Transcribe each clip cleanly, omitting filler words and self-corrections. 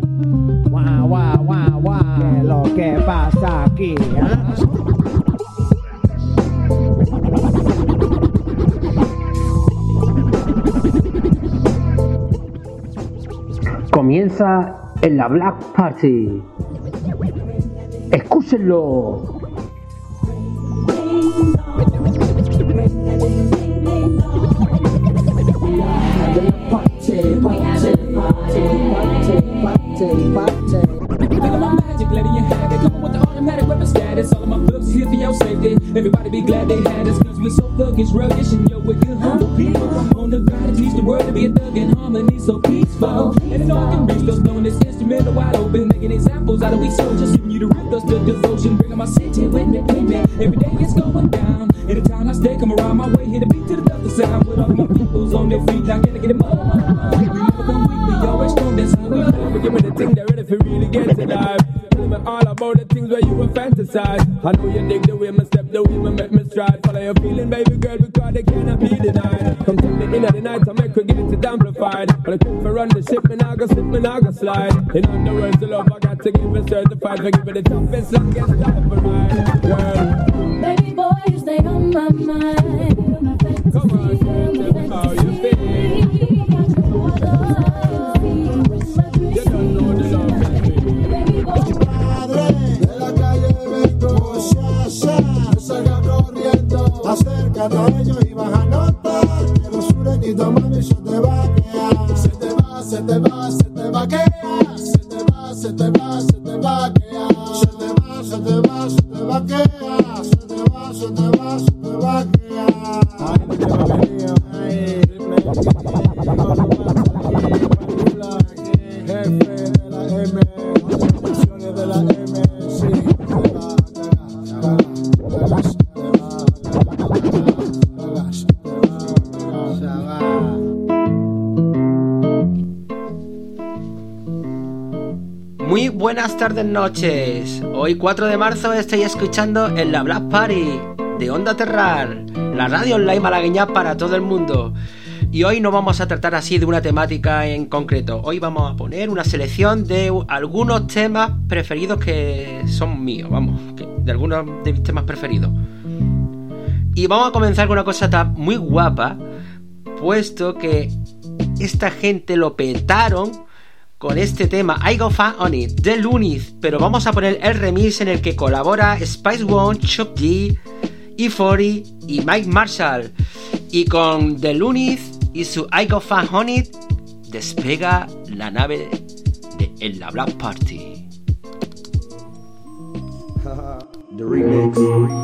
Guau, guau, guau, guau. ¿Qué es lo que pasa aquí? Comienza en la Black Party. Escúchenlo. Everybody be glad they had us, cause we're so thuggish, ruggish, and yo, we're good humble people. On the ground to teach the world to be a thug in harmony, so peaceful. And no one can reach us, blowing this instrumental wide open, making examples out of we soldiers, giving you the root, us the devotion, bringing my city with me. Every day it's going down. Anytime I stay, come around my way, hit a beat to the dust of sound. With all my peoples on their feet, now can I get them up? We never come weak, we always strong, that's how we live. We give me the thing that ready for really get to life. Tell me all about the things where you were fantasize. I know you dig the way my step, the way my make me stride. Follow your feeling, baby girl, because they cannot be denied. Come to me in at the night, I make her get it amplified. But I quit for run the ship, and I go slip, and I go slide. In other words, the love I got to give it certified. For give it the toughest, longest time for ride, girl. Baby boy, you stay on my mind. Come on, girl, tell me how you feel. You don't know the love that we acércate a ellos y vas a notar que los sureñitos, mami, se te va a quedar. Se te va, se te va, se te va a quedar. Se te va, se te va, se te va a quedar. Se te va, se te va, se te va a quedar. Se te va, se te va, se te va a quedar. Ay, no te va a venir, ay, jefe de la M, funciones de la M, sí, Muy buenas tardes, noches. Hoy 4 de marzo estoy escuchando en la Black Party de Onda Terral, la radio online malagueña para todo el mundo. Y hoy no vamos a tratar así de una temática en concreto. Hoy vamos a poner una selección de algunos temas preferidos que son míos, de algunos de mis temas preferidos. Y vamos a comenzar con una cosa muy guapa, puesto que esta gente lo petaron con este tema I Go Fan On It de Loonies, pero vamos a poner el remix en el que colabora Spice One, Chuck D, E40 y Mike Marshall. Y con The Loonies y su I Go Fan On It despega la nave de En la Black Party. The remix.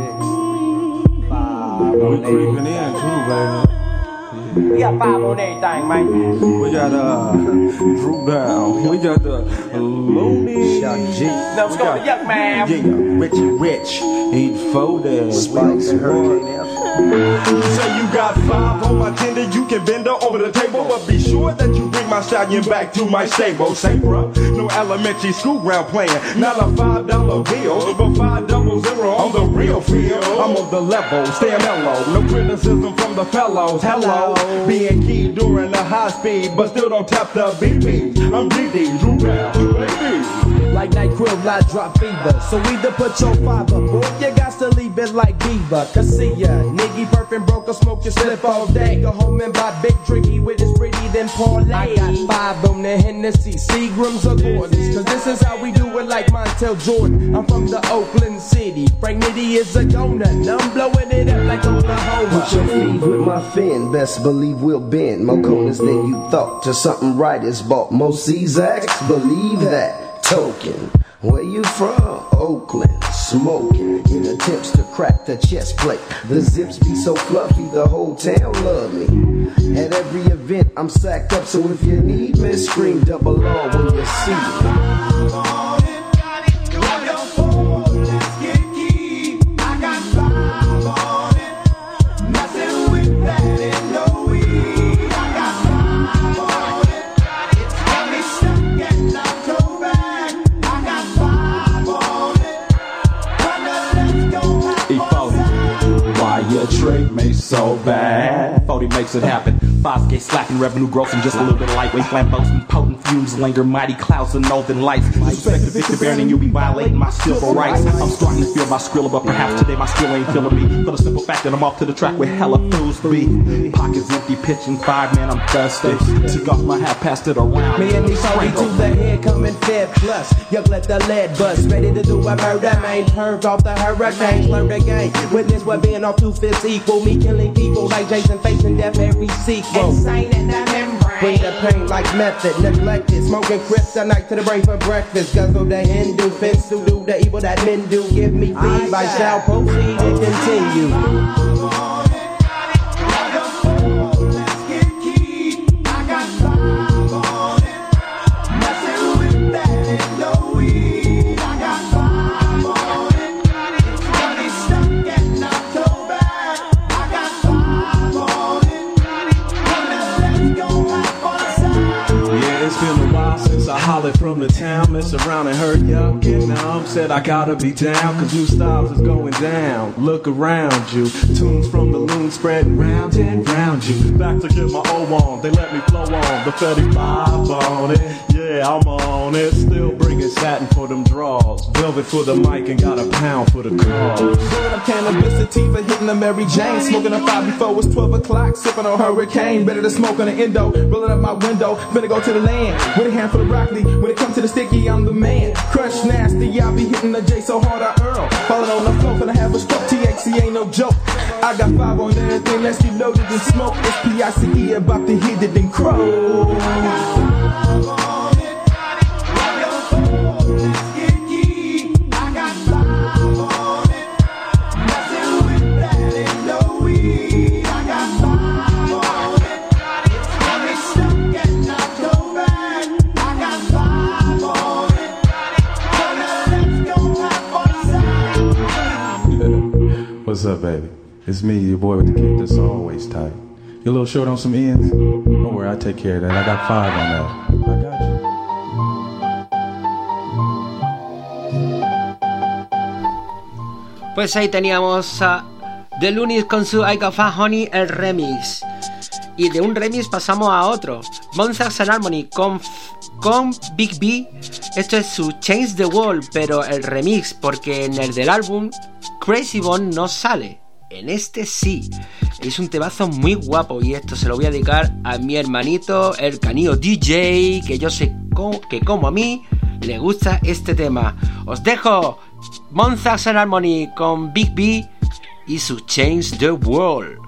We creeping in too, baby. We got 5 on everything, man. We got Drew Down. We got the Looney. Shock G. Let's go to Yuck Man. Yeah, Rich. Eat 4 days. Spice, Hurricane F. Say you got 5 on my tender, you can bend her over the table. But be sure that you bring my stallion back to my stable. Say, bruh, no elementary school ground playing. Not a $5 bill, but 500 on the real field. I'm on the level, stay mellow. No criticism from the fellows. Hello, being key during the high speed, but still don't tap the BB. I'm DD, Drew Down, baby. Like NyQuil, I drop fever. So either put your 5 up, or you got to leave it like Beaver. Cause see ya, nigga perfect broke or smoke your slip all day. Go home and buy big drinky with his pretty then parlay. I got 5 on the Hennessy, Seagrams or Gordons. Cause this is how we do it like Montel Jordan. I'm from the Oakland City. Frank Nitty is a donut. And I'm blowing it up like Oklahoma. Put your feet with my fin, best believe we'll bend more corners than you thought. To something right is bought. Most Czaks believe that. Token, where you from? Oakland, smoking in attempts to crack the chest plate. The zips be so fluffy, the whole town love me. At every event, I'm sacked up, so if you need me, scream double R when you see me. Trick me so bad. 40 quality makes it happen. 5K slacking, revenue growth, and just a little bit of lightweight flambeaus and potent fumes linger, mighty clouds of northern lights. Disrespect to Victor Baron, you'll be violating my civil rights. I'm starting to feel my skrilla, but perhaps today my skrill ain't feeling me. For the simple fact that I'm off to the track where hella fools be. Pockets empty, pitching fire, man, I'm thirsty. Took off my hat, passed it around. Me and these homies to the head coming fed plus. Young let the lead bust, ready to do a murder, man. Turned off the hurricanes, learn the game. Witness what being off 2 fists equal. Me killing people like Jason facing death every sequel. Insane in the membrane. Bring the pain like method, neglected. Smoking kryptonite to the brain for breakfast. Guzzle the Hindu, fence to do the evil that men do. Give me feed, I shall proceed and continue. Hollered from the town, mess around and hurt y'all. Get numb, said I gotta be down, cause new styles is going down. Look around you, tunes from the loon spreading round and round you. Back to get my O on, they let me flow on. The 35 on it, yeah, I'm on it. Still bringing satin for them draws. Velvet for the mic and got a pound for the cause. Rolling up cannabis sativa, hitting a Mary Jane. Smoking a 5 before it's 12 o'clock, sipping on Hurricane. Better to smoke on the endo, rolling up my window. Finna go to the land with a handful of broccoli. When it comes to the sticky, I'm the man. Crush nasty, I be hitting the J so hard I earl. Falling on the floor, finna have a stroke. THC ain't no joke. I got 5 on everything, let's get loaded and smoke. It's PICE, about to hit it and crow. What's up, baby? It's me, your boy with the kick that's always tight. You a little short on some ends? Don't worry, I'll take care of that. I got 5 on that. I got you. Pues ahí teníamos a The Loonies con su I Got Fat Honey, el remix. Y de un remix pasamos a otro. Bone Thugs and Harmony con Big B. Esto es su Change the World, pero el remix, porque en el del álbum Crazy Bone no sale. En este sí. Es un temazo muy guapo y esto se lo voy a dedicar a mi hermanito, el Canillo DJ, que yo sé que como a mí le gusta este tema. Os dejo Bone Thugs and Harmony con Big B y su Change the World.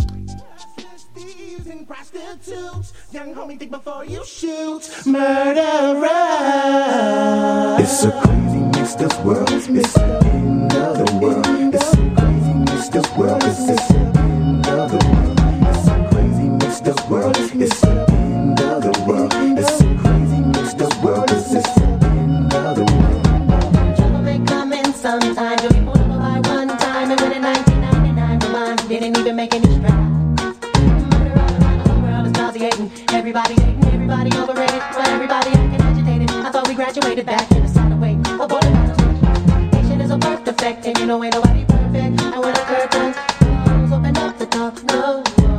Young homie, think before you shoot. Murderer. It's a crazy mix, this world. It's the end of the world. It's a crazy mix, this world. It's the end of the world. It's a crazy mix, this world. It's the end of the world. It's a crazy mix, this world. It's the end of the world. Trouble may come in sometime. You'll be pulled over by one time. And when in 1999, the mind didn't even make any strides. Everybody hating, everybody overrated. Well, everybody acting agitated. I thought we graduated back in the solid way. A border battle. Nation is a birth defect, and you know ain't nobody perfect. And when the curtains close, open up the talk. No,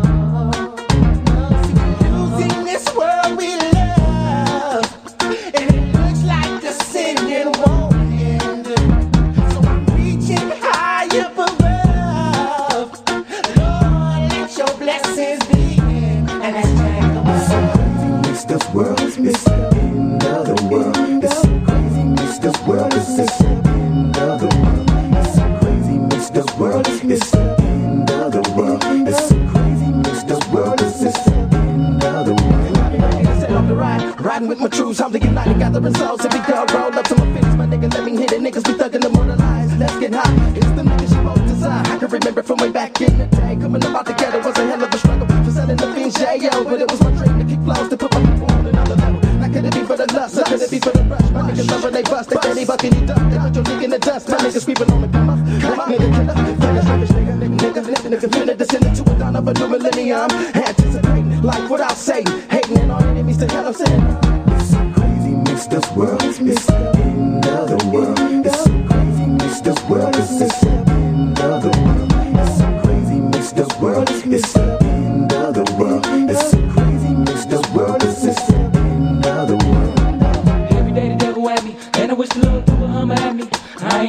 losing this world we love, and it looks like the singing won't end. So I'm reaching high up above. Lord, let your blessings be in, and that's this world, it's the end of the world. It's so crazy, mix this world. It's the end of the world. It's so crazy, mix this world. It's the end of the world. It's so crazy, mix this world. It's the end of the world. Riding with my troops, I'm thinking night, got the results. Every girl roll up to my finish, my niggas let me hit it. Niggas be thugging the mortalized. Let's get high. It's the niggas you both design. I can remember from way back in the day. Coming up out the ghetto was a hell of a struggle for selling the fiends, J.O. But it was my dream to kick flows, to put my people on another level. Now could it be for the lust, or could it be for the rush? My niggas love when they bust, they steady bucking he duck. They put your dick in the dust, my niggas creeping on the come up. Nigga killer, nigga finna descend into a dawn of a new millennium. Anticipating life without Satan, hating and all enemies to hell I'm saying. It's so crazy, mix this world. It's the end of the world. It's so crazy, mix this world. It's the end of the world. It's so crazy, mix this world. It's the end of the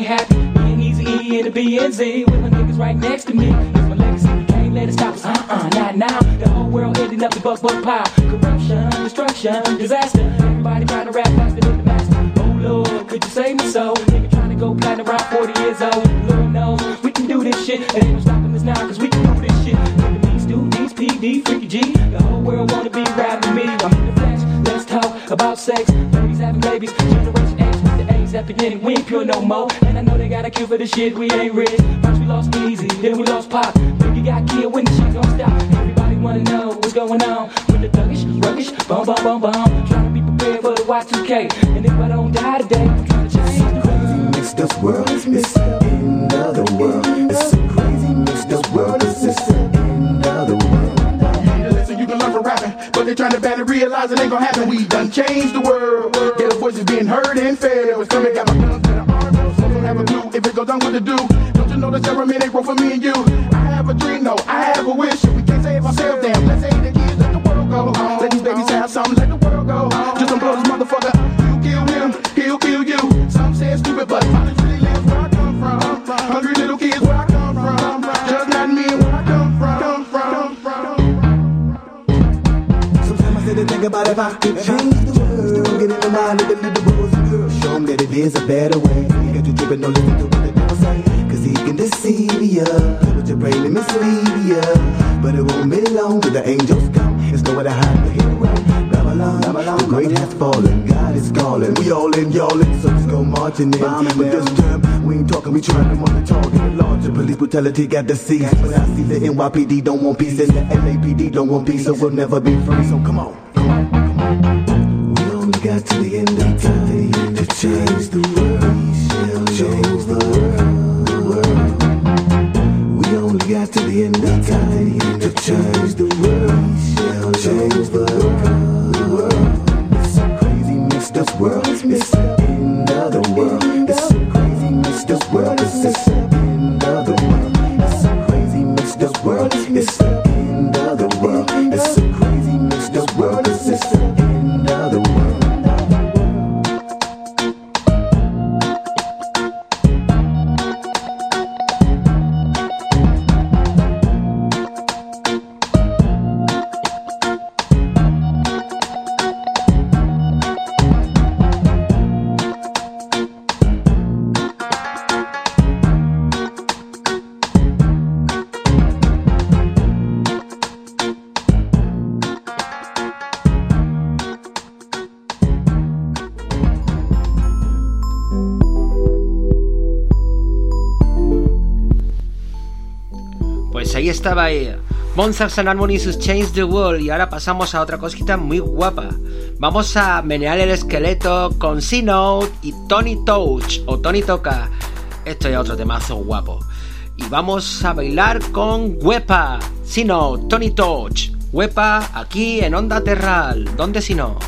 happy. Me and Easy E in the BNZ with my niggas right next to me. It's my legacy, we can't let it stop us. Not now. The whole world ending up the buck pile. Corruption, destruction, disaster. Everybody trying to rap faster than the master. Oh Lord, could you save me so? Nigga trying to go platinum around 40 years old. Lord knows we can do this shit. And ain't no stopping us now, cause we can do this shit. Nigga, these dudes, PD, Freaky G. The whole world wanna be rapping me. I'm in the flesh, let's talk about sex. Ladies having babies, Generation X with the AIDS epidemic. We ain't pure no more. And I know they got a cure for the shit, we ain't rich. First we lost Easy, then we lost Pop. Baby got killed when the shit gon' stop. Everybody wanna know what's going on with the thuggish, ruggish, bum bum bum bum. Trying to be prepared for the Y2K. And if I don't die today, I'm trying to change the crazy mixed up world. It's the end of the world. It's a crazy mixed up world. It's the end of the world. Listen, you can learn from rapping, but they trying to badly realize it ain't gonna happen. We done changed the world. Get the voices being heard and fed. It was coming, got my guns to the arm. So don't have a clue if it goes down what to do. Don't you know the ceremony ain't grow for me and you? I have a dream, no, I have a wish. If we can't save ourselves, damn, let's save the kids, let the world go. Let these babies have something, let the world go. Just don't blow this motherfucker. You kill him, he'll kill you. Some say it's stupid, but violence really lives where I come from. Hungry little kids where I come from. Just not me where I come from. Sometimes I sit and think about if I could change the world. Get in the mind of the little boys and girls. Show them that it is a better way. You got to trip and don't listen to what the devil say. Cause he can deceive ya, play with your brain and mislead ya. But it won't be long till the angels come. There's nowhere to hide but here around Babylon. The great has fallen, God is calling. We all in, y'all in, so let's go marching in. But this time, we ain't talking, we trying to money talking. The larger police brutality got the seas. But I see the NYPD don't want peace and the LAPD don't want peace, so we'll never be free. So come on. We only got to the end of time to change the world. Change the world. We only got to the end of time to change the world. Change the world. It's a crazy mixed up world. It's the end of the world. It's a crazy mixed up world. It's the end of the world. It's a crazy mixed up world. It's the end of the world. It's a crazy mixed up world. It's the end of the world. Ahí estaba Monsters and Harmony sus Change the World. Y ahora pasamos a otra cosita muy guapa. Vamos a menear el esqueleto con C-Note y Tony Touch o Tony Toca. Esto es otro temazo guapo. Y vamos a bailar con Wepa, C-Note, Tony Touch. Wepa aquí en Onda Terral. ¿Dónde si no?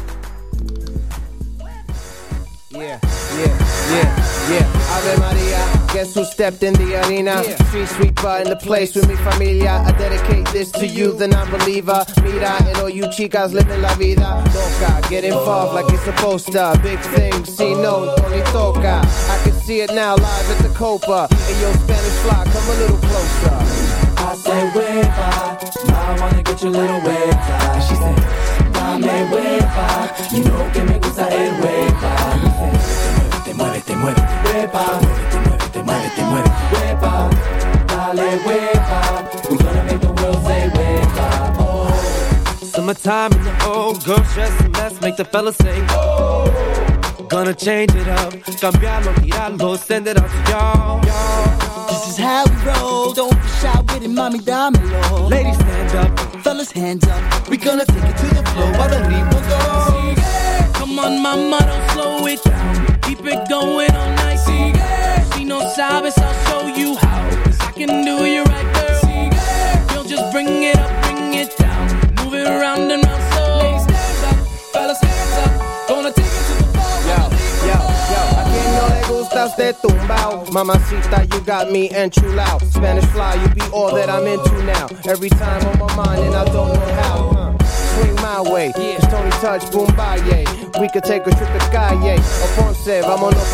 Yeah, Ave Maria, guess who stepped in the arena? Street sweeper in the place with mi familia. I dedicate this to you, the non-believer. Mira, and all you chicas living la vida loca. Get involved like you're supposed to. Big things, see no, Tony Toca. I can see it now live at the Copa. Hey yo, Spanish fly, come a little closer. I say hueva, I wanna get your little hueva. She said, dame hueva, you know que me gusta el hueva. Muévete, muévete, hueva, muévete, muévete, muévete, muévete, hueva, dale hueva, we gonna make the world say hueva, oh. Summertime in the old girl dress a mess, make the fellas say, oh. Gonna change it up, cambiarlo, tirarlo, send it out to y'all. This is how we roll, don't be shy with it, mommy, dámelo. Ladies stand up, fellas hands up, we gonna take it to the floor while the ritmo goes. Come on mama, don't slow it down. Keep it going all night. Sigue. Si no sabes, I'll show you how. 'Cause I can do you right, girl. Sigue. You'll just bring it up, bring it down. Move it around and round so. Ladies, stand up, fellas, hands up. Gonna take it to the floor. Yo, a quien no le gusta este tumbao. Mamacita, you got me enchulao. Spanish fly, you be all that I'm into now. Every time on my mind and I don't know how. Swing my way, it's Tony Touch, Boombaye. We could take a trip to Calle, o Ponce, vámonos pa' Monte.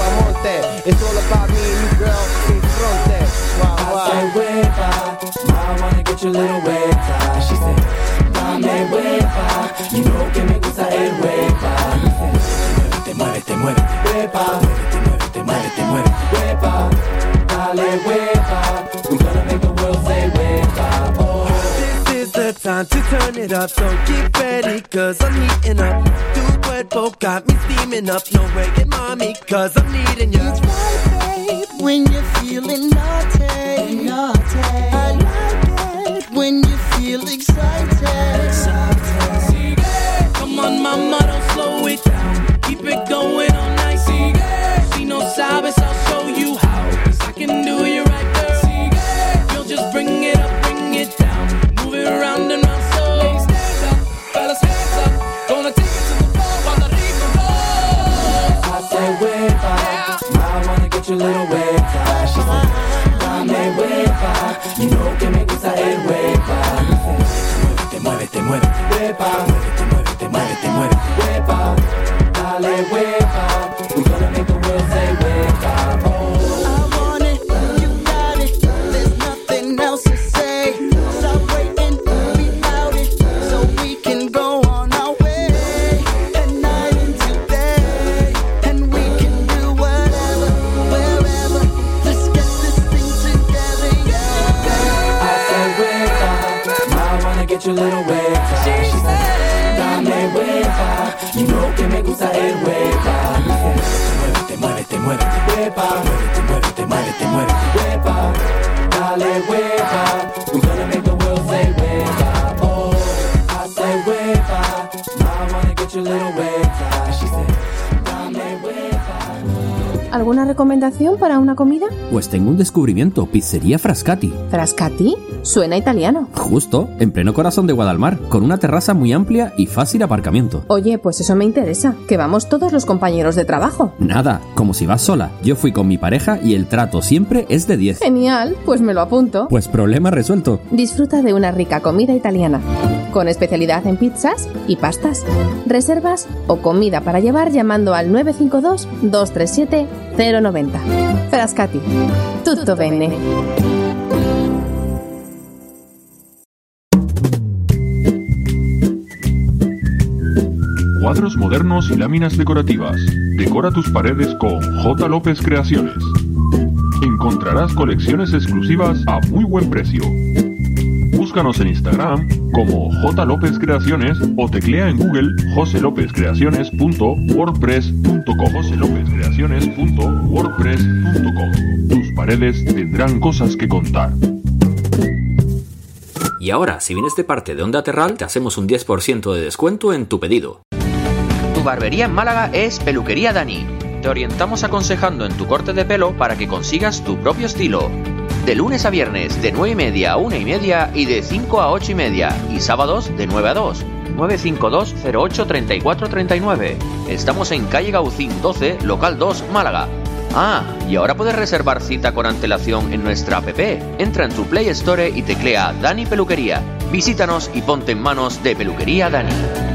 fronte. It's all about me and you, girl, mi fronte. Wow, wow. I say, hueva, I wanna get your little hueva. She said, dame hueva, you know que me gusta el hueva. Muévete, muévete, muévete, hueva. Muévete, muévete, muévete, hueva. Dale hueva, we gonna make the world say hueva. Oh. This is the time to turn it up, so get ready, cause I'm heating up. Tu cuerpo got me steaming up, no reggae, mommy, cause I'm needing you. It's right, babe, when you're feeling naughty, naughty. I like it when you feel excited, excited. Sigue, come on mama, don't slow it down. Keep it going all night. Sigue, si no sabes, I'll show you how. Cause I can do you right, girl. Sigue, you'll just bring it up, bring it down. Move it around and round so. Ladies, stand up, fellas, hands up. Gonna take it to the floor while the rhythm goes. I say hueva, I wanna get your little hueva. She said, dame hueva, you know que me gusta el hueva. Muévete, muévete, muévete, hueva. Muévete, muévete, muévete, muévete, hueva. Dale hueva, we gonna make the world say hueva. Oh. I want it, you got it, there's nothing else to say. Stop waiting, be about it, so we can go on our way. At night and today, and we can do whatever, wherever. Let's get this thing together, yeah. I say hueva, I wanna get your little hueva. She said, dame hueva, you know que me gusta el hueva. Muévete, muévete, muévete, hueva. Muévete, muévete, muévete, muévete, hueva. Dale hueva, we gonna make the world say hueva. Oh, I say hueva, I wanna get your little hueva. She said, dame hueva. ¿Alguna recomendación para una comida? Pues tengo un descubrimiento, Pizzería Frascati. ¿Frascati? Suena italiano. Justo, en pleno corazón de Guadalmar, con una terraza muy amplia y fácil aparcamiento. Oye, pues eso me interesa, que vamos todos los compañeros de trabajo. Nada, como si vas sola. Yo fui con mi pareja y el trato siempre es de 10. Genial, pues me lo apunto. Pues problema resuelto. Disfruta de una rica comida italiana, con especialidad en pizzas y pastas. Reservas o comida para llevar llamando al 952-237-090. Frascati. Tutto bene. Cuadros modernos y láminas decorativas. Decora tus paredes con J. López Creaciones. Encontrarás colecciones exclusivas a muy buen precio. Búscanos en Instagram como J. López Creaciones o teclea en Google joselopezcreaciones.wordpress.com. joselopezcreaciones.wordpress.com. Tus paredes tendrán cosas que contar. Y ahora, si vienes de parte de Onda Terral, te hacemos un 10% de descuento en tu pedido. Tu barbería en Málaga es Peluquería Dani. Te orientamos aconsejando en tu corte de pelo para que consigas tu propio estilo. De lunes a viernes, de 9:30 a 1:30 y de 5 a 8:30. Y sábados, de 9 a 2. 952-08-3439. Estamos en calle Gaucín 12, local 2, Málaga. Ah, y ahora puedes reservar cita con antelación en nuestra app. Entra en tu Play Store y teclea Dani Peluquería. Visítanos y ponte en manos de Peluquería Dani.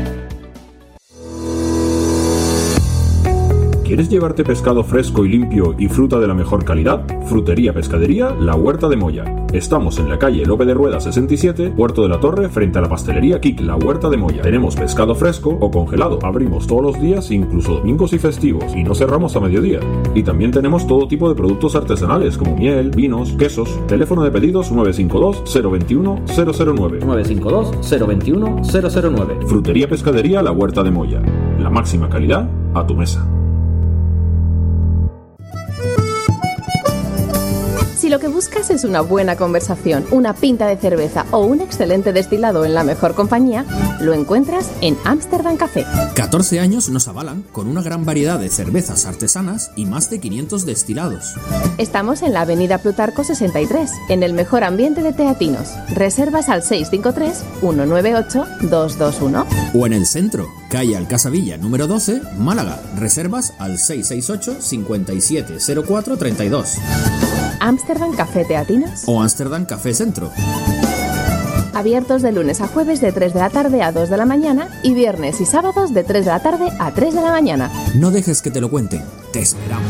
¿Quieres llevarte pescado fresco y limpio y fruta de la mejor calidad? Frutería Pescadería La Huerta de Moya. Estamos en la calle Lope de Rueda 67, Puerto de la Torre, frente a la pastelería Kik, La Huerta de Moya. Tenemos pescado fresco o congelado. Abrimos todos los días, incluso domingos y festivos, y no cerramos a mediodía. Y también tenemos todo tipo de productos artesanales como miel, vinos, quesos. Teléfono de pedidos 952-021-009. 952-021-009. Frutería Pescadería La Huerta de Moya. La máxima calidad a tu mesa. Si lo que buscas es una buena conversación, una pinta de cerveza o un excelente destilado en la mejor compañía, lo encuentras en Amsterdam Café. 14 años nos avalan con una gran variedad de cervezas artesanas y más de 500 destilados. Estamos en la avenida Plutarco 63, en el mejor ambiente de teatinos. Reservas al 653-198-221. O en el centro, calle Alcasavilla número 12, Málaga. Reservas al 668-570432. Amsterdam Café Teatinos o Amsterdam Café Centro. Abiertos de lunes a jueves de 3 de la tarde a 2 de la mañana y viernes y sábados de 3 de la tarde a 3 de la mañana. No dejes que te lo cuenten, te esperamos.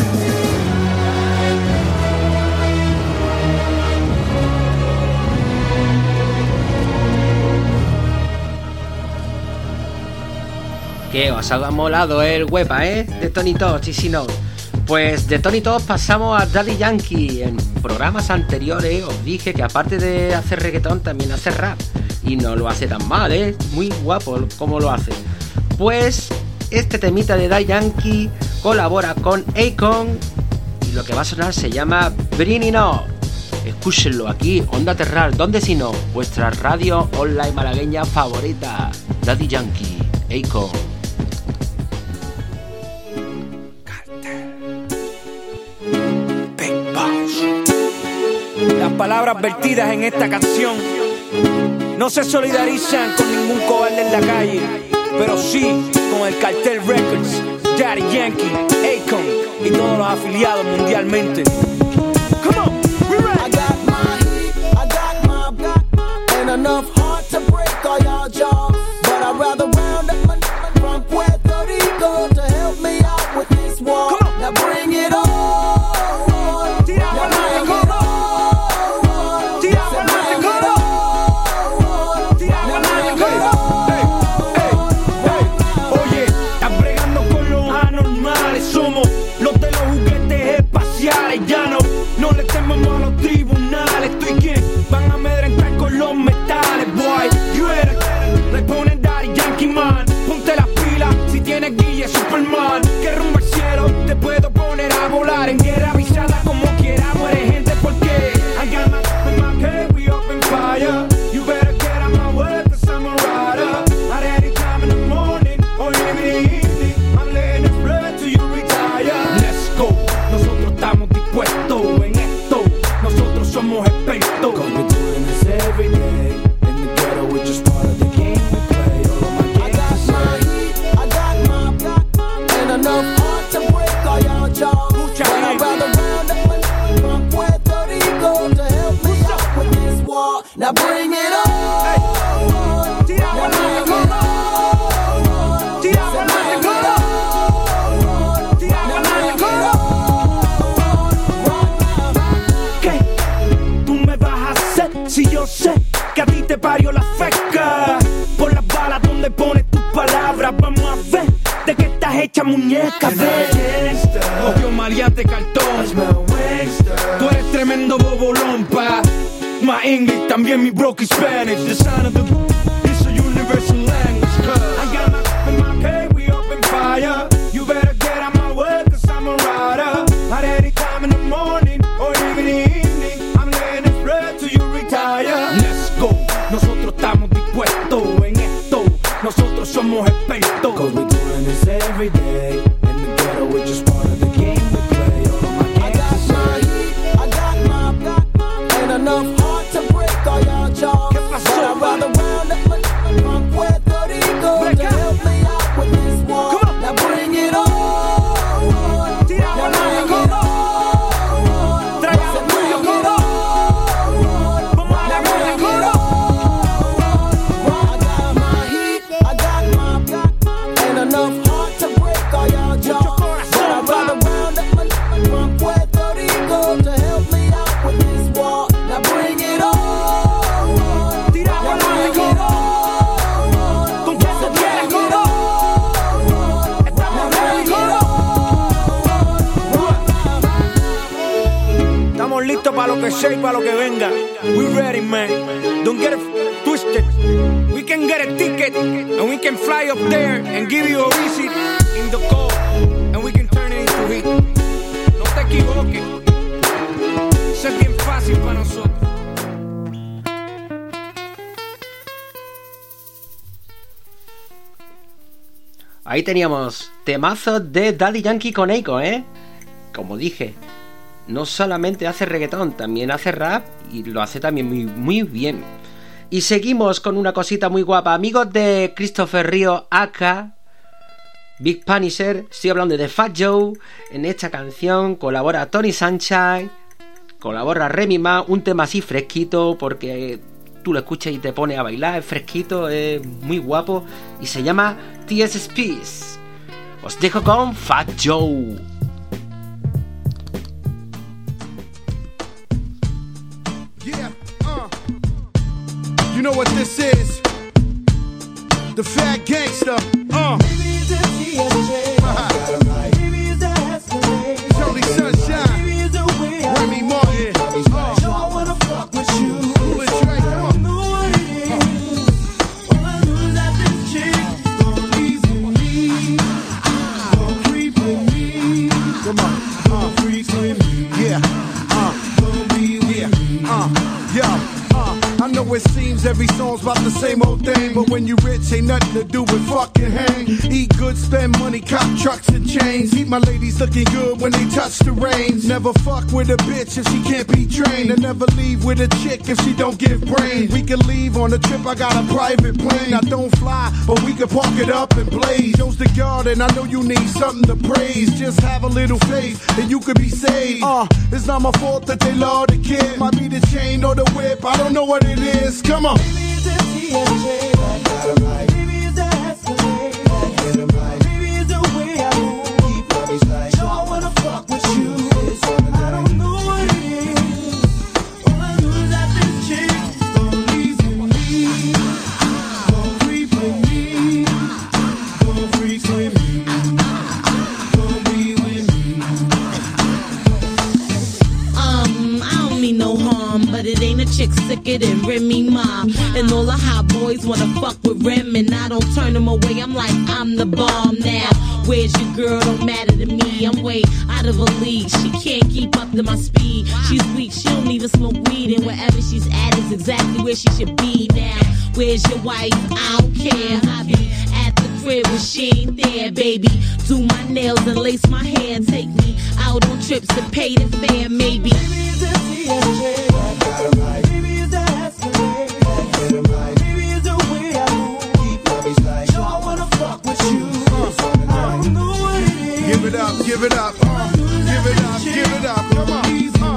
Que os ha molado el huepa, de Tony Tots, y si no, pues de Tony Tots pasamos a Daddy Yankee. En programas anteriores os dije que aparte de hacer reggaetón también hace rap, y no lo hace tan mal, muy guapo como lo hace. Pues este temita de Daddy Yankee colabora con Akon y lo que va a sonar se llama Bring It On. Escúchenlo aquí, Onda Terral, donde si no, vuestra radio online malagueña favorita. Daddy Yankee, Akon. Las palabras vertidas en esta canción no se solidarizan con ningún cobarde en la calle, pero sí con el Cartel Records, Daddy Yankee, Akon y todos los afiliados mundialmente. Come on, we ready. I got my heat, I got my ain't enough heart to break all y'all jaws, but I'd rather round up my from Puerto Rico to help me out with this war. Now bring it on. Ya no le tememos a los tribunales. Tú y quién van a amedrentar con los metales, boy. You eres, le ponen Daddy Yankee, man. Ponte las pilas si tienes guille Superman. Que rumbo al cielo te puedo poner a volar. En guerra avisada como quiera muere gente porque I got my cake, we open fire. You better get on my way cause I'm a rider. At any time in the morning or in the evening, I'm laying this blood till you retire. Let's go. Nosotros estamos dispuestos en esto. Nosotros somos expertos. Cause we're doing this every day. In the ghetto, we're just part of the game we play. All of my games I got my ain't enough heart to break all y'all jaws, but I'd rather round up my from Puerto Rico to help me out with this war. Now bring it on. Si yo sé que a ti te parió la feca por las balas donde pones tus palabras, vamos a ver de qué estás hecha muñeca. Obvio maleante cartón, tú eres tremendo bobolón, pa. My English, también mi broken Spanish. The sound of the it's a universal language. I got my cake, we open fire. You better get on my way cause I'm a rider. At any time in the morning or even the evening, I'm laying this bread till you retire. Let's go, nosotros estamos dispuestos en esto. Nosotros somos expertos. Cause we're doing this every day. In the ghetto, we're just part of the game we play. All of my games I got my ain't enough heart to break all y'all jaws, but I'd rather round up my from Puerto Rico to help me out with this war. Now bring it on. Now bring it on. Enough heart to break all y'all jaws, but I'd rather round up my from Puerto Rico to help me out with this war. Now bring it on. Now bring it on. Estamos listos para lo que sea y para lo que venga. We ready, man. Don't get it twisted. We can get a ticket and we can fly up there and give you a visit in the cold and we can turn it into heat. No te equivoques. Eso es bien fácil para nosotros. Ahí teníamos temazos de Daddy Yankee con Akon, Como dije, no solamente hace reggaetón, también hace rap y lo hace también muy, muy bien. Y seguimos con una cosita muy guapa. Amigos de Christopher Río, aka Big Punisher, estoy hablando de Fat Joe. En esta canción colabora Tony Sunshine, colabora Remy Ma, un tema así fresquito porque tú lo escuchas y te pone a bailar, es fresquito, es muy guapo y se llama TSPs. Os dejo con Fat Joe. Yeah, you know what this is? The Fat Gangster. Tony Sunshine, Remy Martin. I wanna fuck with you. Cool and Dre, come on. All I know is that this chick gon' leave with me, gon' creep with me. Come on, freak with me. Yeah, gon' be with me. Yeah. I know it seems every song's about the same old thing, but when you rich, ain't nothing to do but fucking hang. Eat good, spend money, cop trucks and chains. Keep my ladies looking good when they touch the reins. Never fuck with a bitch if she can't be trained, and never leave with a chick if she don't give brain. We can leave on a trip, I got a private plane. I don't fly, but we can park it up and blaze. Joe's the yard, and I know you need something to praise. Just have a little faith, and you could be saved. It's not my fault that they love the kid. Might be the chain or the whip, I don't know what it is. Come on. Baby, it's the TSJ, baby, it's the Escalade, baby, it's the way I move. Sure, I wanna fuck with you. I don't know what it is. All I know is that this chick gon' leave with me, gon' creep with me, gon' freak with me, gon' be with me. I don't mean no harm, but it ain't a chick sicker than Remy Ma. And all the hot boys wanna fuck with Rem, and I don't turn them away. I'm like, I'm the bomb now. Where's your girl? Don't matter to me. I'm way out of her league. She can't keep up to my speed. She's weak. She don't need to smoke weed, and wherever she's at is exactly where she should be now. Where's your wife? I don't care. I be at the crib when she ain't there, baby. Do my nails and lace my hair. Take me out on trips to pay the fare, maybe. Baby, it's the Escalade. Baby, it's the way I move. Sure, I wanna fuck with you. I don't know what it is. Give it up, give it up, give it up, give it up. Come on,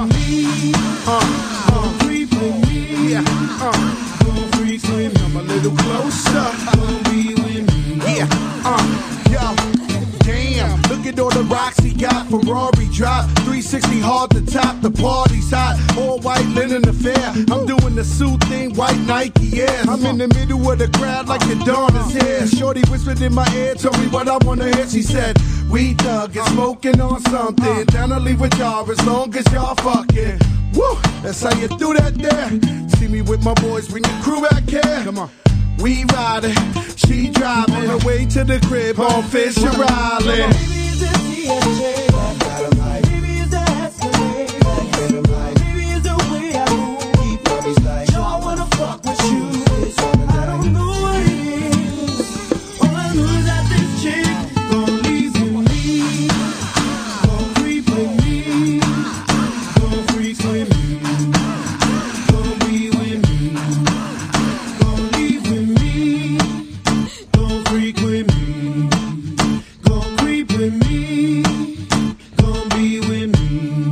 creep with me. Yeah, gon' freak with me. Come a little closer. Gon' be with me. Yeah, yo. Damn, look at all the rocks he got. Ferrari drop, 360 hard to top. The party's hot, all white linen affair. I'm doing the suit thing, white Nike Air. I'm in the middle of the crowd like the dawn is here. Shorty whispered in my ear, told me what I wanna hear. She said, we thug and smoking on something. Down to leave with y'all as long as y'all fucking. Woo, that's how you do that there. See me with my boys, bring your crew back here. Come on. We riding, she driving away to the crib on Fisher Island. Baby, it's the TSJ. Baby, it's the Escalade. Baby, it's the way I move. Sure, I wanna fuck with you. I don't know what it is. All I know is that this chick gon' leave with me, gon' creep with me, gon' freak with me, gon' be with me, gon' leave with me, gon' freak with me, gon' creep with me, gon' be with me.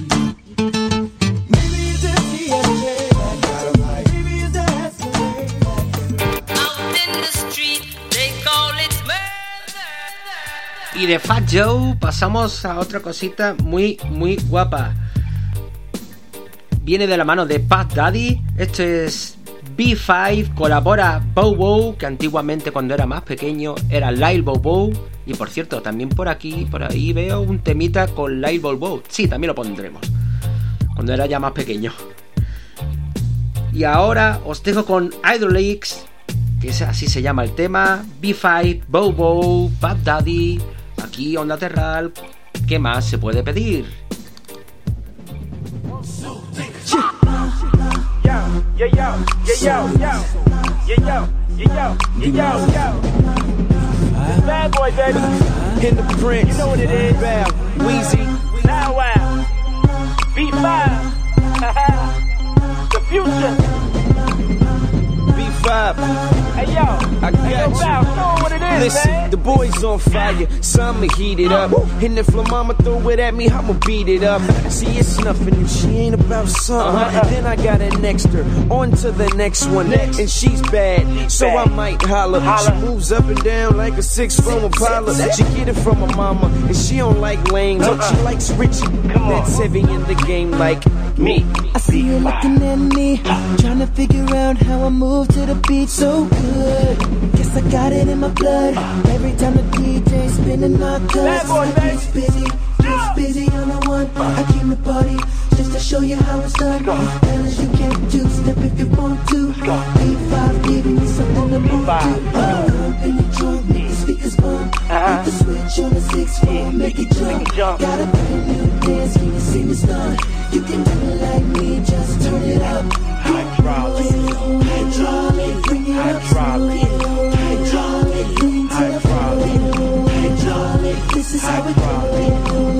Maybe it's the TSJ, maybe it's the Escalade. Out in the street, they call it murder. Y de Fat Joe pasamos a otra cosita muy guapa. Viene de la mano de Puff Daddy. Esto es B5, colabora Bow Wow, que antiguamente cuando era más pequeño era Lil Bow Wow. Y por cierto, también por ahí veo un temita con Lil Bow Wow. Sí, también lo pondremos cuando era ya más pequeño. Y ahora os dejo con Hydraulics, que así se llama el tema. B5, Bow Wow, Puff Daddy. Aquí Onda Terral. ¿Qué más se puede pedir? Bad boy, baby. In the Prince. You know what it is. Bad. Weezy. Now wow. B5. The future. B5. Hey yo. Hey yo, Val, show 'em what it is. Listen, the boy's on fire, so I'ma heat it up. And if Lil' mama throw it at me, I'ma beat it up. See, it's nothing if she ain't about something. Then I got it next her, on to the next one. And she's bad, so I might holler. She moves up and down like a 6 from Apollo. She get it from her mama, and she don't like lame, but she likes Richie. That's heavy in the game like me. I see you looking at me, trying to figure out how I move to the beat so good. Guess I got it in my blood. Every time the DJ spinning my cuts, gets busy on the one. I came to party just to show you how it's done. Fellas, you can't do step if you want to. B5 giving you something to move to. Up in the trunk, make the speakers bump. Put the switch on the 6-4, make it jump. Got a brand new dance, can you see me stun? You can do it like me, just turn it up. Hydraulic, bring it up. Hydraulic, lean to the floor. Hydraulic, this is how we do it.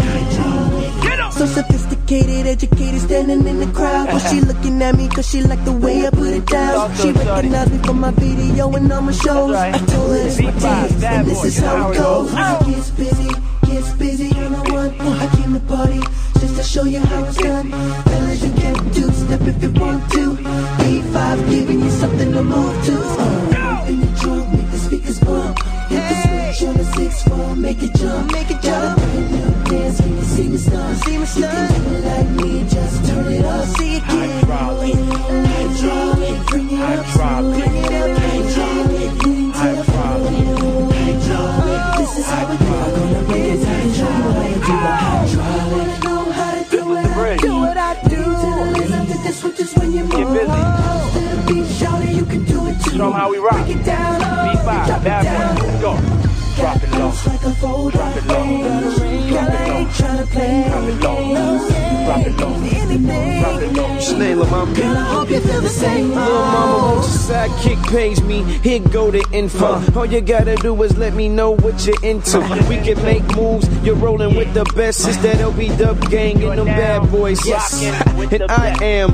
So sophisticated, educated, standing in the crowd. But she looking at me cause she like the way I put it down. She recognized me from my video and all my shows. I told her it's my dance, and this is how it goes. Gets busy on the one. I came to party just to show you how it's done. Fellas, you can't do step if you want to. B5 giving you something to move to. In the trunk, make the speakers bump. Hit the switch on the 6-4, make it jump. Got a brand new dance, can you see me stun? You can do it like me, just turn it up. See it hydraulic, bring it up. Hydraulic, lean to the floor. Hydraulic, this is how we do it. Gonna break it down and show you how you do it. Hydraulic, know how to do what I do. To the rhythm, to the switches when you move. To the beat, shout it, you can do it too. Show 'em how we rock. Break it down, B5, bad boy, let's go. Drop it low. like a fold, drop it low. Girl, I ain't tryna play. Drop it low. Drop it low. Drop it low. Chanel, Lil' mama. Girl, I hope you feel the same. Lil' mama, won't your sidekick page me? Here go the info. All you gotta do is let me know what you're into. We can make moves. You're rolling with the best. It's that LB Dub gang and them bad boys. Yes, and I am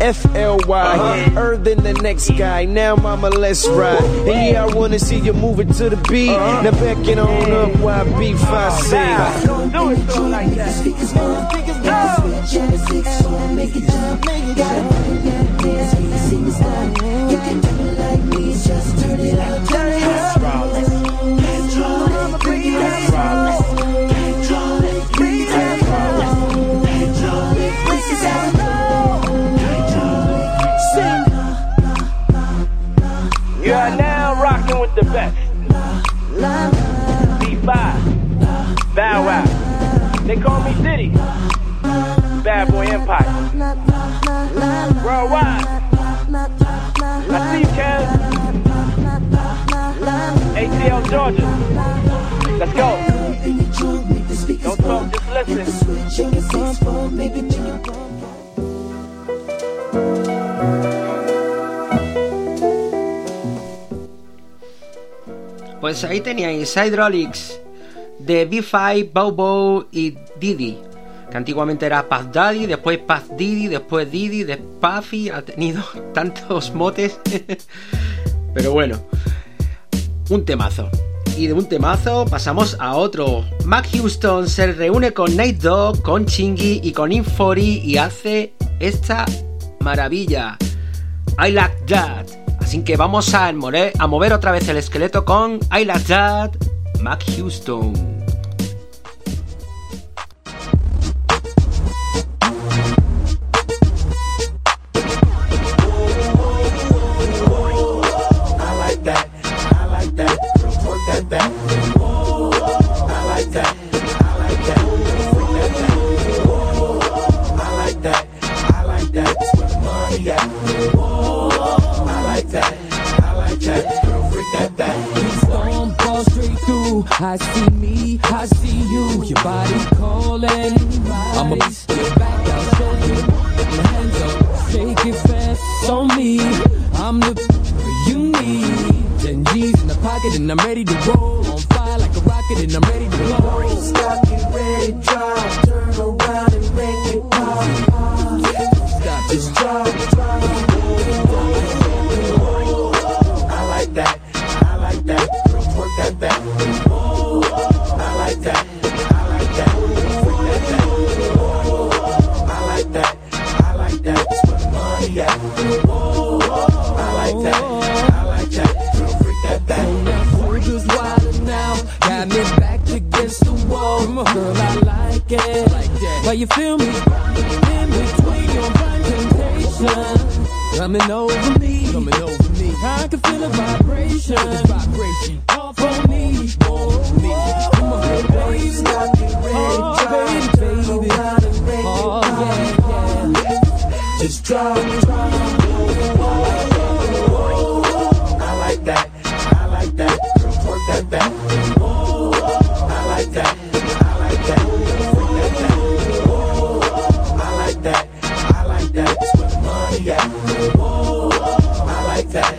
FLY. Than the next guy. Now, mama, let's ride. And yeah, I wanna see you moving to the beat. Now back it on up while B5 sing. Don't do it so like that. Speakers on, switch on the 6-4, make it jump. Got a brand new dance, can you see me stun? You can do it like me, just turn it up. Hydraulic, bring it up. Hydraulic, bring it up. Hydraulic, this is how it goes. You are now rocking with the best. B5, Bow Wow. They call me Diddy. Bad Boy Empire. Worldwide. I see you, Kaz. ATL, Georgia. Let's go. Don't talk, just listen. Pues ahí teníais Hydraulics de B5, Bow Wow y Diddy, que antiguamente era Puff Daddy, después Puff Diddy, después Diddy, de Puffy. Ha tenido tantos motes. Pero bueno, un temazo. Y de un temazo pasamos a otro. Mac Houston se reúne con Nate Dogg, con Chingy y con In40 y hace esta maravilla, I Like That. Así que vamos a mover otra vez el esqueleto con I Like That, Mac Houston. I see me, I see you, your body calling. I'm a get back, I'll show you. Your hands up, shake it fast on me. I'm the you need. 10 G's in the pocket and I'm ready to roll. On fire like a rocket and I'm ready to blow. Stop, get ready, drive, turn around and make it pop. Stop, just drive. I like that, girl, work that back. it. But you feel me? In between your mind temptation, coming over me. I can feel a vibration. Off on me. Come on, baby. Oh, yeah. Just drop. I like that. Girl, work that back. I like that. Freak that back. I like that. That's where the money at. I like that.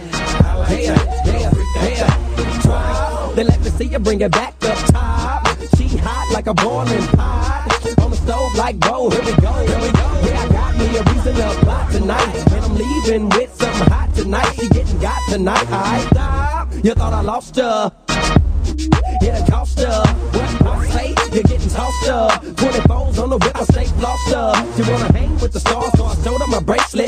Then let me see you bring it back up top. She hot like a boiling pot. On the stove like gold. Here we go. Yeah, I got me a reason to plot tonight. And I'm leaving with something hot tonight. She getting got tonight. I stop. You thought I lost her. It cost her. What I say? You're getting tossed up. 24s on the whip, I stay flossed up. She wanna hang with the stars, so I showed her my bracelet.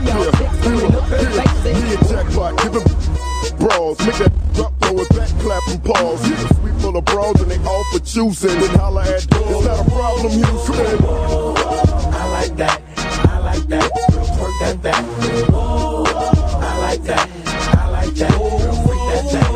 Jackpot, give it bras, make that drop, throw it back, clap and pause. Yeah, sweet full of bras and they all for choosing. Then holla at, it's not a problem, Houston. I like that. Girl, work that back. I like that. Girl, freak that back.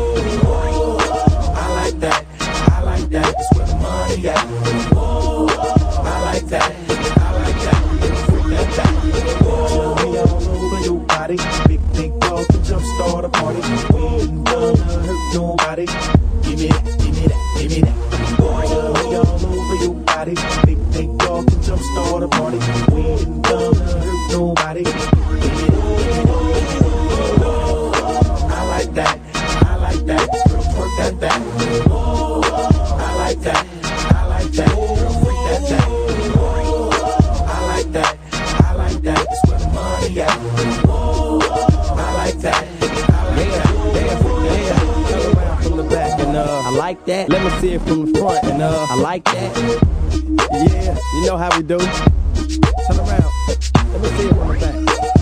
I like that. That's where the money at. I like that. Freak that back. Jump me all over your body. Big dog can jumpstart a party. We ain't gonna hurt nobody. Give me that. Jump me all over your body. Big dog can jumpstart a party. We ain't gonna hurt nobody. Give me that. I like that. Girl, work that back. I like that. Girl, freak that back. I like that. That's where the money at. I like that. Turn around from the back and I like that. Let me see it from the front and I like that. Yeah, you know how we do. Turn around. Let me see it from the back.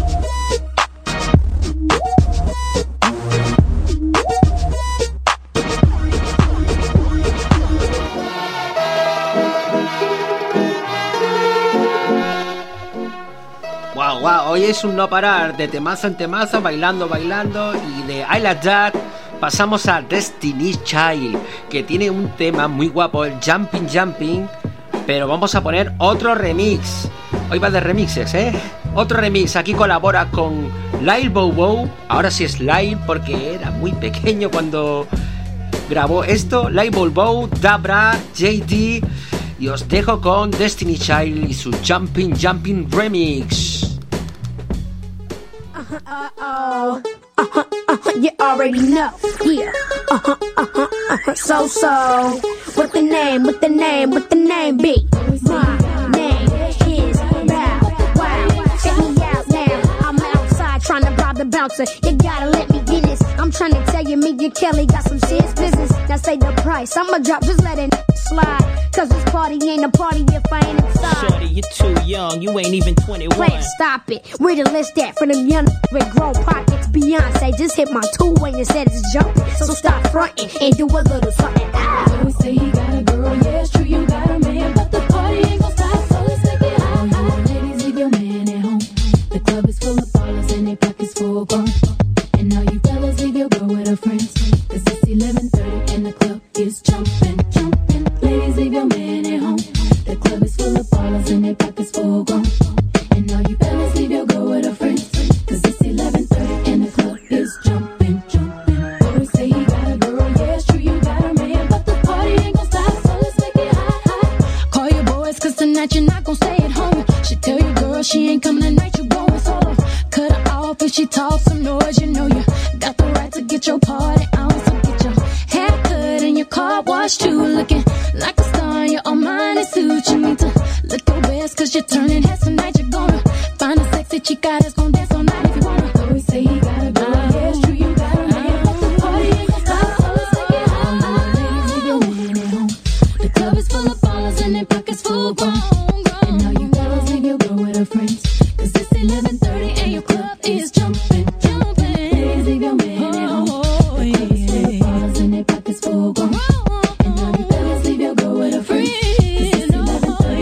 Wow, hoy es un no parar, de temazo en temazo, bailando, y de I Like That pasamos a Destiny Child, que tiene un tema muy guapo, el Jumping, pero vamos a poner otro remix. Hoy va de remixes, Otro remix, aquí colabora con Lil Bow, ahora sí es Lil porque era muy pequeño cuando grabó esto, Lil Bow, Dabra, JD, y os dejo con Destiny Child y su Jumping Remix. You already know, yeah. So, what the name be? My name is Bow Wow. Check me out now. I'm outside trying to rob the bouncer. You gotta let me in this. I'm trying to tell you, me and Kelly got some serious business. Now say the price, I'ma drop, just let it slide. Cause this party ain't a party if I ain't inside. Shorty, you're too young, you ain't even 21. Play, stop it. Where the list at for them young with grown pockets? Beyonce just hit my two-way and said it's jumping. So stop fronting and do a little something. Always say he got a girl, yeah, it's true, you got a man, but the party ain't gon' stop, so let's take it high. Ladies, leave your man at home. The club is full of ballers and their pockets full grown. And all you fellas, leave your girl with her friends. Cause it's 11:30 and the club is jumping. Ladies, leave your man at home. The club is full of ballers and their pockets full grown. And all you fellas, leave your girl with her friends. Cause it's 11:30 and the club is jumping. Always say he got a girl, yeah, it's true, you got a man, but the party ain't gon' stop, so let's make it hot. Call your boys, cause tonight you're not gon' stay at home. She tell your girl she ain't coming tonight, you going solo. Cut her off if she talks some noise, you know you got the right to get your party on. So get your hair cut and your car washed too. Looking like a star in your own money suit. You need to look your best cause you're turning heads tonight. You're gonna find a sexy chica that's gonna dance all night if you wanna. Always say he got a girl, yeah, it's true, you got a man, but the party ain't gon' stop, so let's take it high. Ladies, leave your man at home. The club is full of ballers and their pockets full grown. And all you fellas, leave your girl with her friends. Cause it's 11:30 and your club is jumping. Ladies, leave your man at home. The club is full of ballers and their pockets full grown. And all you fellas, leave your girl with her friends. Cause it's 11:30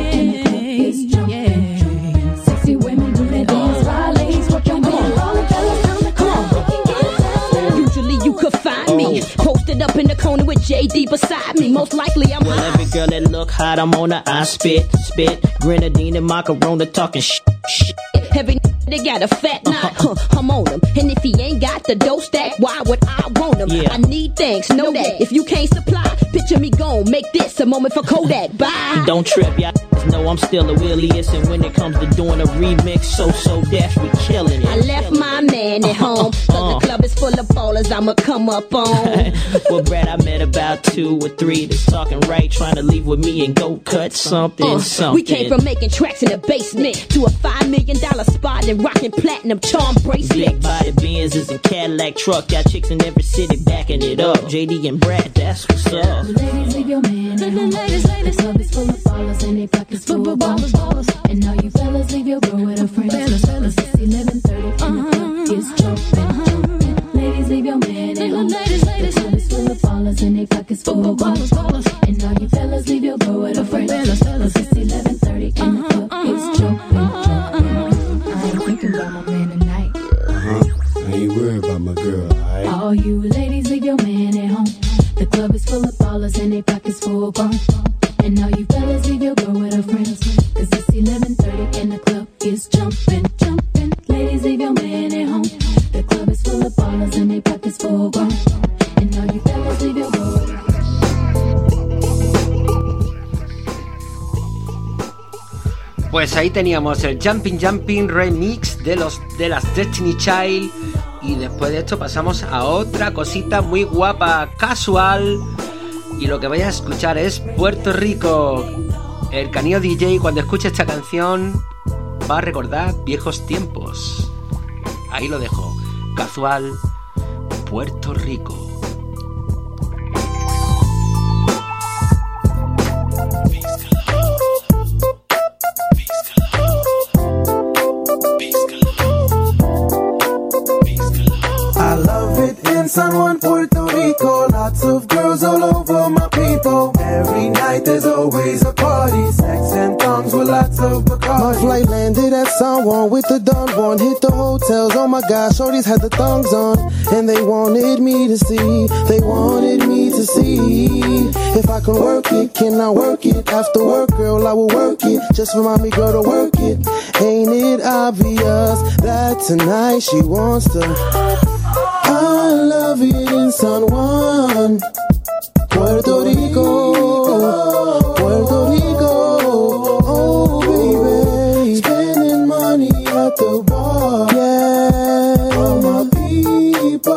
JD beside me. Most likely I'm Well, high. every girl that look hot, I'm on her. I spit. Grenadine and macaroni talking shit. Every they got a fat knot, I'm on him. And if he ain't got the dough stack, why would I want him? Yeah. I need things, know that. If you can't supply, picture me gon' make this a moment for Kodak. Bye. Don't trip, y'all know I'm still a williest. And when it comes to doing a remix, so deaf, we killing it. I left my man at home, cause the club is full of ballers I'ma come up on. Well, Brad, I met about 2 or 3 that's talking right, trying to leave with me and go cut something. We came from making tracks in the basement to a $5 million spot and rocking platinum charm bracelets. Big body Benzes and Cadillac truck, got chicks in every city backing it up. JD and Brad, that's what's up. Ladies, leave your man at home. The club is full of ballers and they pockets full of ballers. And all you fellas, leave your girl with her friends. It's 11:30 and the club is jumping. Ladies, leave your man at home. The club is full of ballers and they pockets full of ballers. And all you fellas, leave your girl with her friends. It's 11:30 and the club is jumping. I ain't thinking about my man tonight. I ain't worried about my girl, alright? All you ladies, leave your man at home. The club is full of ballers and they pockets full grown. And all you fellas, leave your girl with her friends. Cause it's 11:30 and the club is jumping. Ladies, leave your man at home. The club is full of ballers and they pockets full grown. And all you fellas, leave your girl with her friends. Pues ahí teníamos el Jumping Jumping remix de las Destiny Child. Y después de esto pasamos a otra cosita muy guapa, Casual. Y lo que vais a escuchar es Puerto Rico. El Canio DJ, cuando escuche esta canción, va a recordar viejos tiempos. Ahí lo dejo. Casual, Puerto Rico. I love it in San Juan, Puerto Rico. Lots of girls all over my people. Every night there's always a party. Sex and tongues with lots of Bacardi. My flight landed at San Juan with the Don Juan. Hit the hotels, oh my gosh, shorties had the thongs on. And they wanted me to see, they wanted me to see. If I can work it, can I work it? After work, girl, I will work it. Just remind me, girl, to work it. Ain't it obvious that tonight she wants to? I love it in San Juan, Puerto Rico, Puerto Rico. Oh baby, spending money at the bar, yeah, for my people.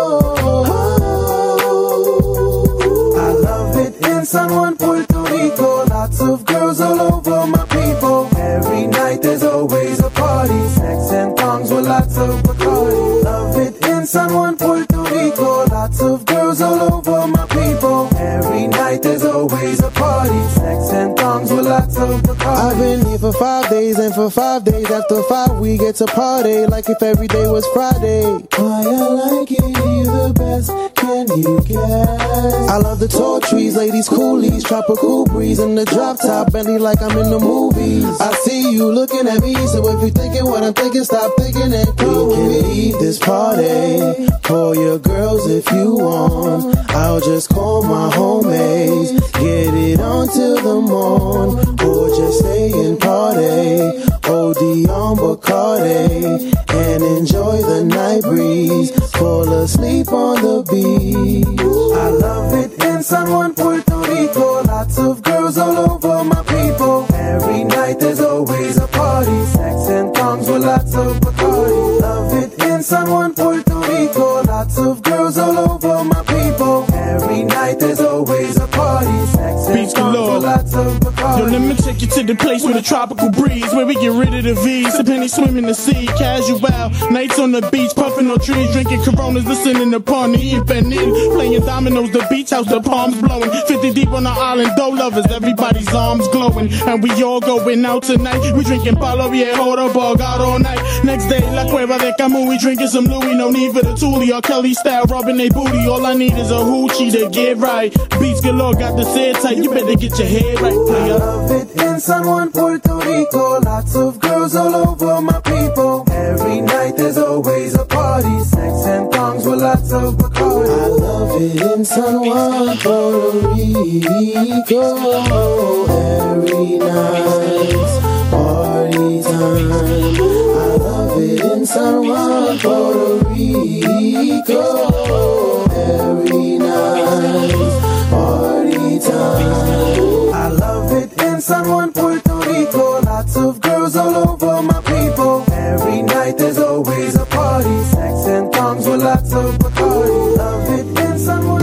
I love it in San Juan, Puerto Rico. Lots of girls all over my people. Every night there's always a party. Sex and tongues with lots of Bacardi. Love it in San Juan, Puerto Rico. Lots of girls all over my people. Every night there's always a party. Sex and tongues with lots of Bacardi. I've been here for 5 days, and for 5 days after 5 we get to party like if every day was Friday. Why I like it here the best, can you guess? I love the tall trees, ladies, coolies, tropical breeze, and the drop top Bentley like I'm in the movies. I see you looking at me, so if you're thinking what I'm thinking, stop thinking and come with me. Leave this party, call your girls if you want. I'll just call my homies, get it on till the morn, or just stay and party. OD on Bacardi and enjoy the night breeze. Fall asleep on the beach. I love it in San Juan, Puerto Rico. Lots of girls all over my people. Every night there's always a party. Sex and tongues with lots of Bacardi. Love it in San Juan, Puerto Rico. Lots of girls all over my people. Every night there's always a party. Sex and tongues with lots of Bacardi. Yo, let me take you to the place with a tropical breeze, where we get rid of the V's, the penny swim in the sea, casual nights on the beach, puffing on trees, drinking Coronas, listening to Pawnee, eating fentanyl, playing dominoes, the beach house, the palms blowing, 50 deep on the island, dough lovers, everybody's arms glowing, and we all going out tonight. We drinking Palo Viejo, the bug out all night. Next day, La Cueva de Camus, we drinking some Louis, no need for the Thule or Kelly style, rubbing they booty. All I need is a hoochie to get right. Beats galore, got the set tight, you better get your head right, player. love it in San Juan, Puerto Rico. Lots of girls all over my people. Every night there's always a party. Sex and thongs with lots of Bacardi. I love it in San Juan, Puerto Rico. Every night's party time. I love it in San Juan, Puerto Rico. Every night's party time. I love it in San Juan, Puerto Rico. Lots of girls all over my people. Every night there's always a party. Sex and thongs with lots of Bacardi. Love it in San Juan.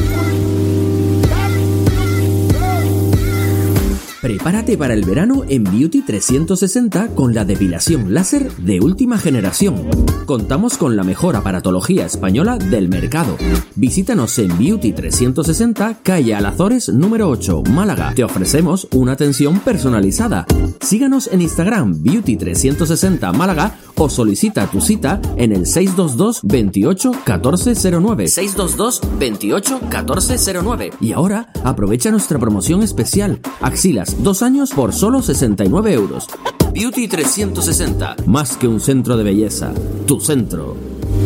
Prepárate para el verano en Beauty 360 con la depilación láser de última generación. Contamos con la mejor aparatología española del mercado. Visítanos en Beauty 360, calle Alazores número 8, Málaga. Te ofrecemos una atención personalizada. Síganos en Instagram Beauty 360 Málaga o solicita tu cita en el 622 28 1409. 622 28 1409. Y ahora aprovecha nuestra promoción especial. Axilas 2 años por solo 69 euros. Beauty 360, más que un centro de belleza, tu centro.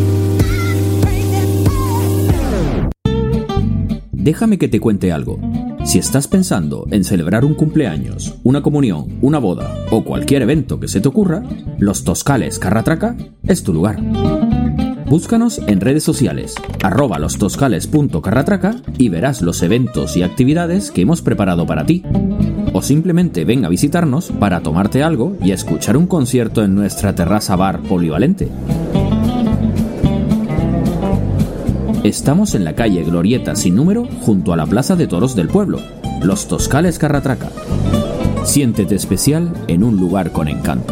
Déjame que te cuente algo. Si estás pensando en celebrar un cumpleaños, una comunión, una boda o cualquier evento que se te ocurra, Los Toscales Carratraca es tu lugar. Búscanos en redes sociales, @lostoscales.carratraca y verás los eventos y actividades que hemos preparado para ti. O simplemente ven a visitarnos para tomarte algo y escuchar un concierto en nuestra terraza bar polivalente. Estamos en la calle Glorieta sin número, junto a la Plaza de Toros del pueblo, Los Toscales Carratraca. Siéntete especial en un lugar con encanto.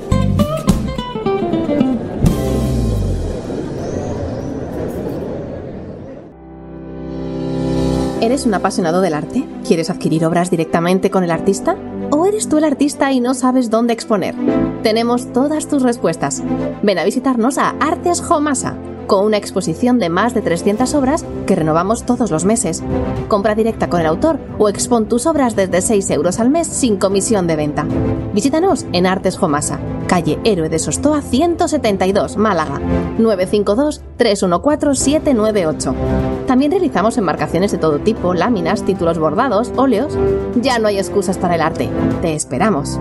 ¿Eres un apasionado del arte? ¿Quieres adquirir obras directamente con el artista? ¿O eres tú el artista y no sabes dónde exponer? Tenemos todas tus respuestas. Ven a visitarnos a Artes Homasa, con una exposición de más de 300 obras que renovamos todos los meses. Compra directa con el autor o expon tus obras desde 6 euros al mes sin comisión de venta. Visítanos en Artes Homasa, calle Héroe de Sostoa 172, Málaga, 952 314 798. También realizamos enmarcaciones de todo tipo, láminas, títulos bordados, óleos. Ya no hay excusas para el arte. Te esperamos.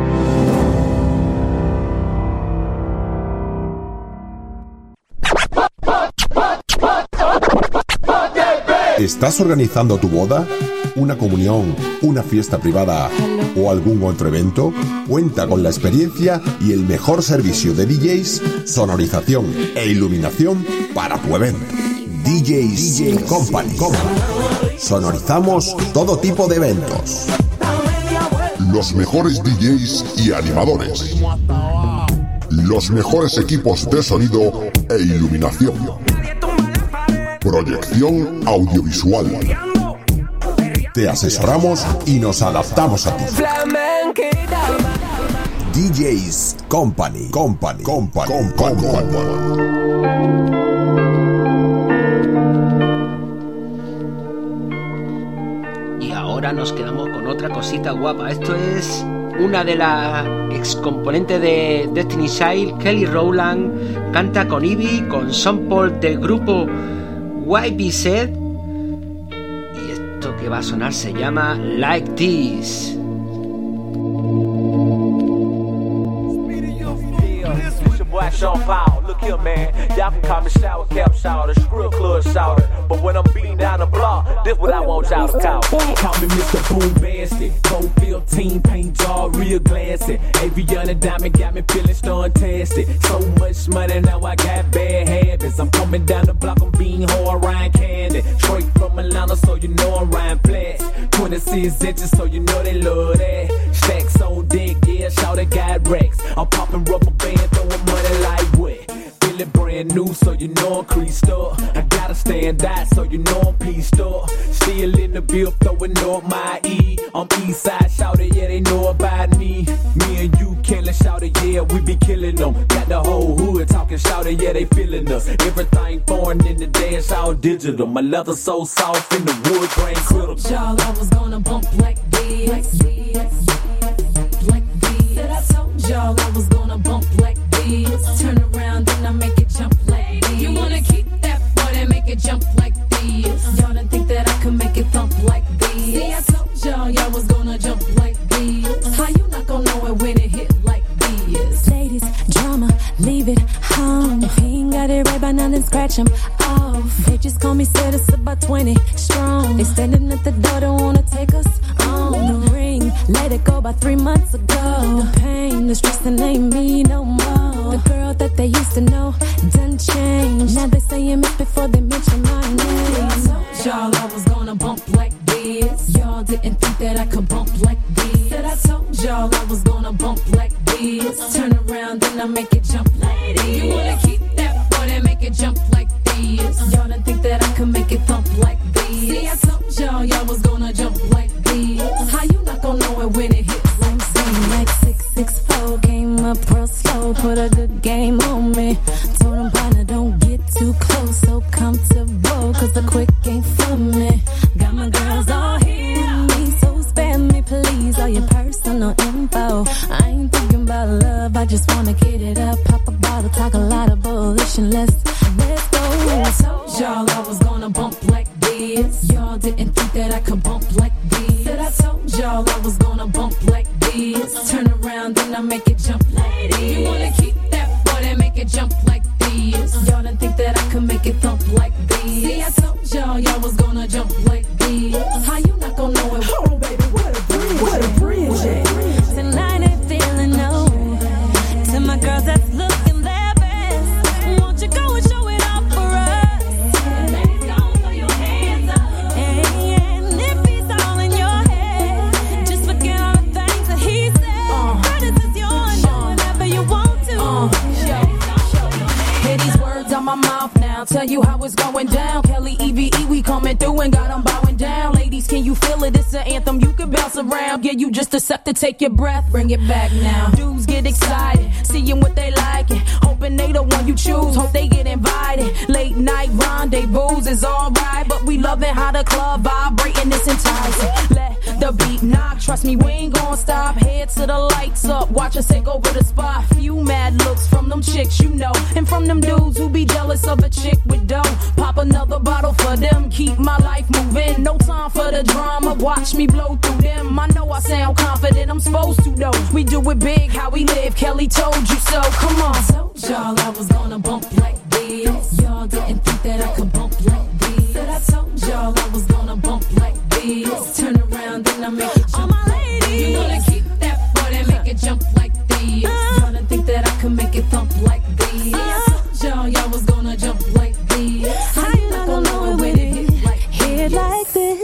¿Estás organizando tu boda, una comunión, una fiesta privada o algún otro evento? Cuenta con la experiencia y el mejor servicio de DJs, sonorización e iluminación para tu evento. DJs Company. Sonorizamos todo tipo de eventos. Los mejores DJs y animadores. Los mejores equipos de sonido e iluminación. Proyección audiovisual. Te asesoramos y nos adaptamos a ti. DJs Company. Y ahora nos quedamos con otra cosita guapa. Esto es una de las excomponentes de Destiny Child, Kelly Rowland, canta con Ivy, con Sean Paul del grupo YBZ, y esto que va a sonar se llama Like This. Sean Paul, look here, man. Y'all can call me Shower Cap Shower, Screw Club Shower. But when I'm beating down the block, this what I want y'all to call. Call me Mr. Boom Bastard, Cold 15, paint jar, real glassy. Aviana Diamond got me feeling stuntastic. So much money, now I got bad habits. I'm coming down the block, I'm being hard, Ryan Candy. Straight from Atlanta, so you know I'm Ryan Flats. 26 inches, so you know they love that. Stacks on deck, yeah, shout it, got racks. I'm popping rubber bands, throwing money like wet. Feeling brand new, so you know I'm creased up. I gotta stand out, so you know I'm pieced up. Still in the bill, throwing up my E. I'm east side, shout it, yeah, they know about me. Me and you killing, shout it, yeah, we be killing them. Got the whole hood talking, shout it, yeah, they feeling us. Everything foreign in the dance, all digital. My leather so soft in the wood grain critical. Y'all, I was gonna bump like this. watch them off. They just call me, said it's about 20 strong. They standing at the door, don't wanna take us on. The ring, let it go about 3 months ago. The pain, the stress, that ain't me no more. The girl that they used to know done changed. Now they saying miss before they mention my name. I told y'all I was gonna bump like this. Y'all didn't think that I could bump like this. Said I told y'all I was gonna bump like this. Turn around and I make it jump like this. You wanna keep that boy and make it jump like this. Y'all didn't think that I could make it thump like this. See, I told y'all was gonna jump like this. How you not gonna know it when it hits? I'm saying like 664 came up real slow, put a good game on me. Told him partner don't get too close, so comfortable, cause the quick ain't for me. Got my girls all here with me, so spare me please all your personal info. I ain't thinking about love, I just wanna get it up. Pop a bottle, talk a lot of bullish and let's go. I told y'all I was gonna bump like this. Y'all didn't think that I could bump like this. Said I told y'all I was gonna bump like this. Turn around and I make it jump like this. You wanna keep that boy and make it jump like this. Y'all didn't think that I could make it thump like this. See, I told y'all was gonna jump like this. How you not gonna know it? Oh baby, what a bridge, what a bridge. Tonight I'm feeling no. To my girls that's looking their best, won't you go and show it off for us? Ladies, don't throw your hands up. And if he's all in your head, just forget all the things that he said. This is yours, do whatever you want to. Hear these words on my mouth now, tell you how it's going down. Kelly, EVE, we coming through and got them bowing down. Ladies, can you feel it? It's an anthem you can bounce around. Yeah, you just accept to take your breath, bring it back now. Dudes get excited, seeing what they like it, hoping they the one you choose, hope they get invited. Late night rendezvous is alright, but we loving how the club vibrating, it's enticing. Let the beat knock, trust me, we ain't gon' stop. Head to the lights up, watch us take over the spot. Few mad looks from them chicks you know, and from them dudes who be jealous of a chick with dough. Pop another bottle for them, keep my life moving. No time for the drama, watch me blow through them. I know I sound confident, I'm supposed to though. We do it big, how we live, Kelly told you so. Come on. I told y'all I was gonna bump like this. Y'all didn't think that I could bump like this. Said I told y'all I was gonna bump like this. Turn around and I make it jump. All my ladies, you wanna keep that boy and make it jump like this. Y'all didn't think that I could make it thump like this. I told y'all was gonna jump like this. How you not gonna know it when it hit like this?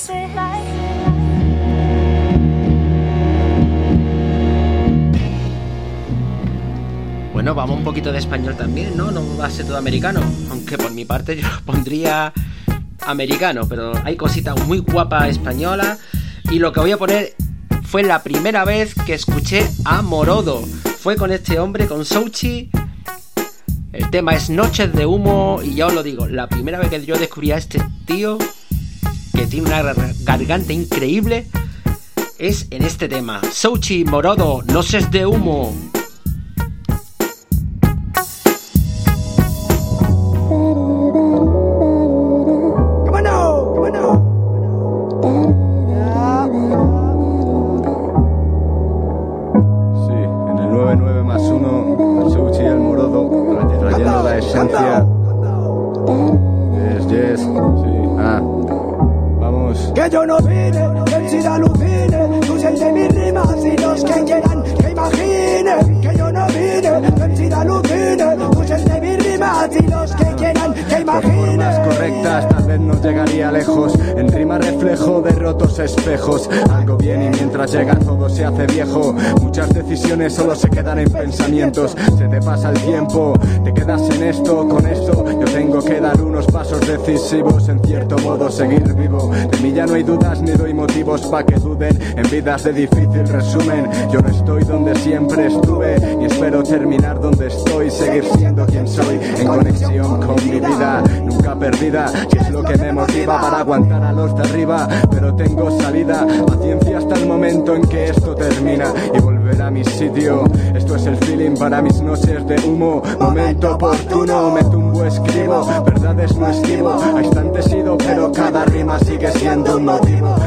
Bueno, vamos un poquito de español también, ¿no? No va a ser todo americano. Aunque por mi parte yo lo pondría americano, pero hay cositas muy guapas españolas. Y lo que voy a poner fue la primera vez que escuché a Morodo. Fue con este hombre, con Souchi. El tema es Noches de Humo. Y ya os lo digo, la primera vez que yo descubrí a este tío, que tiene una garganta increíble, es en este tema. Souchi, Morodo, Noches de Humo. Que yo no vine, que el SIDA alucine, tú sientes mis rimas y los que quieran que imaginen. Que yo no vine, que el SIDA alucine, tú sientes mis rimas y los que quieran que imaginen. Por formas correctas tal vez no llegaría lejos, en rima reflejo de rotos espejos. Algo bien y mientras llega todo se hace viejo. Muchas decisiones solo se quedan en pensamientos. Se te pasa el tiempo, te quedas en esto, con esto. Yo tengo que dar unos pasos decisivos, en cierto modo seguir vivo. De mí ya no hay dudas ni doy motivos pa' que duden. En vidas de difícil resumen, yo no estoy donde siempre estuve y espero terminar donde estoy, seguir siendo quien soy, en conexión con mi vida, nunca perdida, que es lo que me motiva para aguantar a los de arriba. Pero tengo salida, paciencia hasta el momento en que esto termina y volver a mi sitio. Esto es el feeling para mis noches de humo. Momento oportuno, me tumbo, escribo, verdades no esquivo. A instantes ido, pero cada rima sigue siendo un motivo.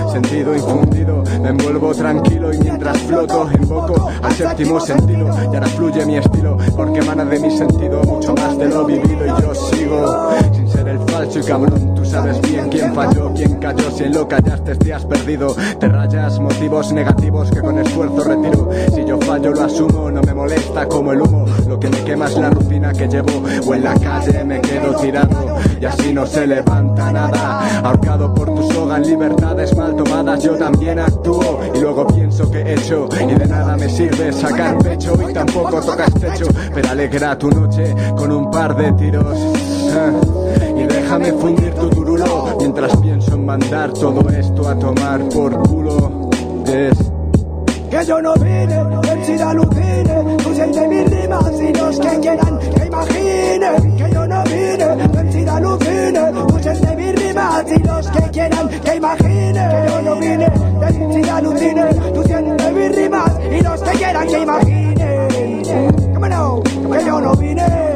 sentido infundido. Me envuelvo tranquilo y mientras floto invoco al séptimo sentido. Y ahora fluye mi estilo porque emana de mi sentido mucho más de lo vivido. Y yo sigo sin ser el falso y cabrón. Tú sabes bien quién falló, quién cayó. Si en lo callaste te has perdido. Te rayas motivos negativos que con esfuerzo retiro. Si yo fallo lo asumo, no me molesta como el humo. Lo que me quema es la rutina que llevo. O en la calle me quedo tirado y así no se levanta nada. Ahorcado por tu soga en libertades mal tomadas, yo también actúo y luego pienso que he hecho. Y de nada me sirve sacar pecho y tampoco tocas techo. Pero alegra tu noche con un par de tiros. Y déjame fundir tu turulo mientras pienso en mandar todo esto a tomar por culo. Que yo no vine, ven si la alucine. Tú sientes mis rimas y los que quieran que imaginen. Que yo no vine, ven si la alucine. Tú sientes mis rimas y los que quieran que imaginen. Que yo no vine, ven si la alucine. Tú sientes mis rimas y los que quieran que imaginen. Come on, que yo no vine.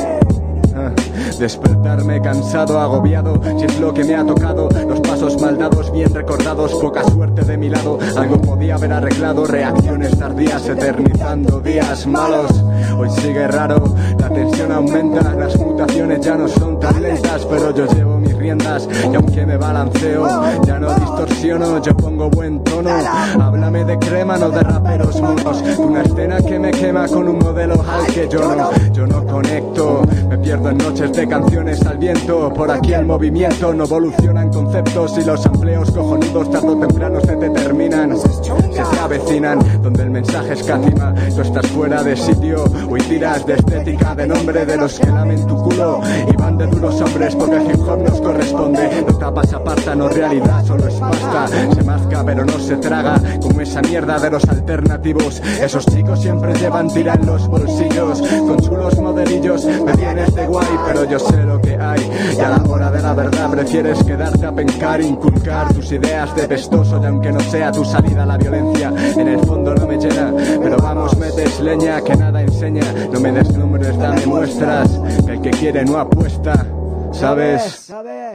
Despertarme cansado, agobiado, si es lo que me ha tocado. Los pasos mal dados, bien recordados, poca suerte de mi lado. Algo podía haber arreglado, reacciones tardías, eternizando días malos. Hoy sigue raro, la tensión aumenta, las mutaciones ya no son tan lentas. Pero yo llevo mis riendas y aunque me balanceo, ya no distorsiono, yo pongo buen tono. Háblame de crema, no de raperos monos. Una escena que me quema con un modelo al que yo no conecto. Me pierdo en noches de canciones al viento. Por aquí el movimiento no evolucionan conceptos y los empleos cojonudos tarde o temprano se te terminan. Se avecinan donde el mensaje escatima. Tú estás fuera de sitio. Hoy tiras de estética de nombre de los que lamen tu culo y van de duros hombres porque el hip hop nos corresponde. No tapas aparta, no realidad, solo es pasta. Se masca pero no se traga como esa mierda de los alternativos. Esos chicos siempre llevan tira en los bolsillos con chulos modelillos. Me vienes de guay pero yo sé lo que hay y a la hora de la verdad prefieres quedarte a pencar, inculcar tus ideas de pestoso. Y aunque no sea tu salida la violencia, en el fondo no me llena, pero vamos, metes leña que nada enseña. No me des números, dame muestras, que el que quiere no apuesta, ¿sabes?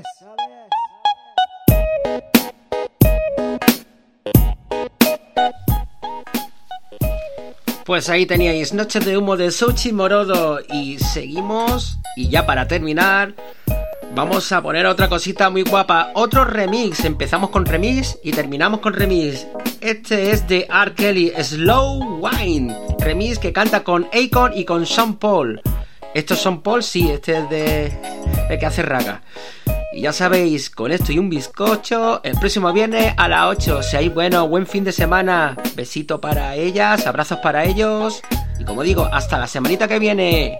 Pues ahí teníais Noches de Humo de Souchi Morodo. Y seguimos. Y ya para terminar, vamos a poner otra cosita muy guapa. Otro remix. Empezamos con remix y terminamos con remix. Este es de R. Kelly, Slow Wine. Remix que canta con Akon y con Sean Paul. ¿Esto es Sean Paul? Sí, este es de el que hace raga. Y ya sabéis, con esto y un bizcocho, el próximo viernes a las 8. Seáis buenos, buen fin de semana. Besito para ellas, abrazos para ellos. Y como digo, hasta la semanita que viene.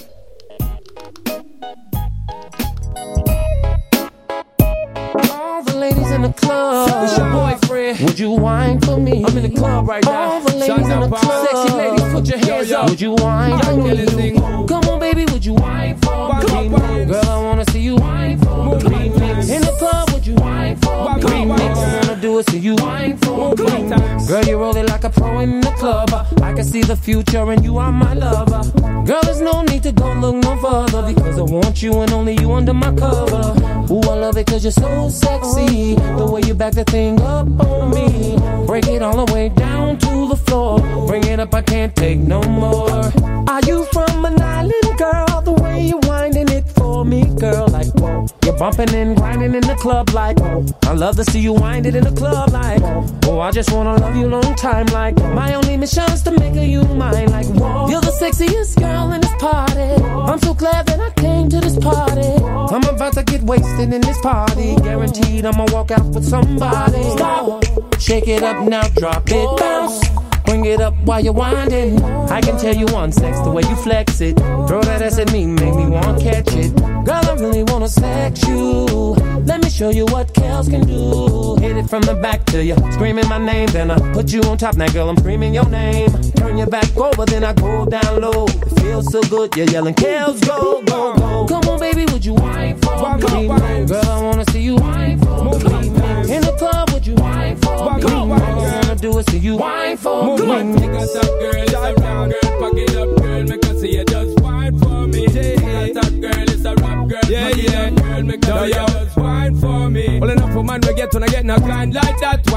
All the ladies in the club. It's your boyfriend. Would you whine for me? I'm in the club right now. All the ladies in the club. Sexy ladies, put your hands up. Would you whine for me? Come on, baby, would you whine for me? Girl, I wanna see you whine for me. In the club, would you whine for me? Remix, I wanna do it so you whine for me. Girl, you roll it like a pro in the club. I can see the future and you are my lover. Girl, there's no need to go look no further because I want you and only you under my cover. Ooh, I love it cause you're so sexy. The way you back the thing up on me. Break it all the way down to the floor. Bring it up, I can't take no more. Are you from an island, girl? The way you winding it for me, girl, like whoa. You're bumping and grinding in the club like whoa. I love to see you wind it in the club like whoa. Oh, I just wanna love you long time like my only mission's to make you mine like whoa. You're the sexiest girl in this party. I'm so glad that I came to this party. I'm about to get wasted in this party. Guaranteed I'ma walk out with somebody. Stop. Shake it up now, drop it, bounce. Bring it up while you're winding. I can tell you on sex the way you flex it. Throw that ass at me, make me want catch it. Girl, I really wanna sex you. Let me show you what Kels can do. Hit it from the back till you screaming my name. Then I put you on top, now girl, I'm screaming your name. Turn your back over, then I go down low. It feels so good, you're yelling Kels, go, go, go. Come on, baby, would you whine for me? Girl, I wanna see you whine for me. In the club, would you whine for me? I wanna do it so you whine for me. Take us up, girl, it's a round girl. Pack it up, girl, make us see you just whine for me. Take us up, girl, it's a rap girl. Pack it up, girl, make us see you just whine for me. Well, enough for man, we get when I get no grind like that.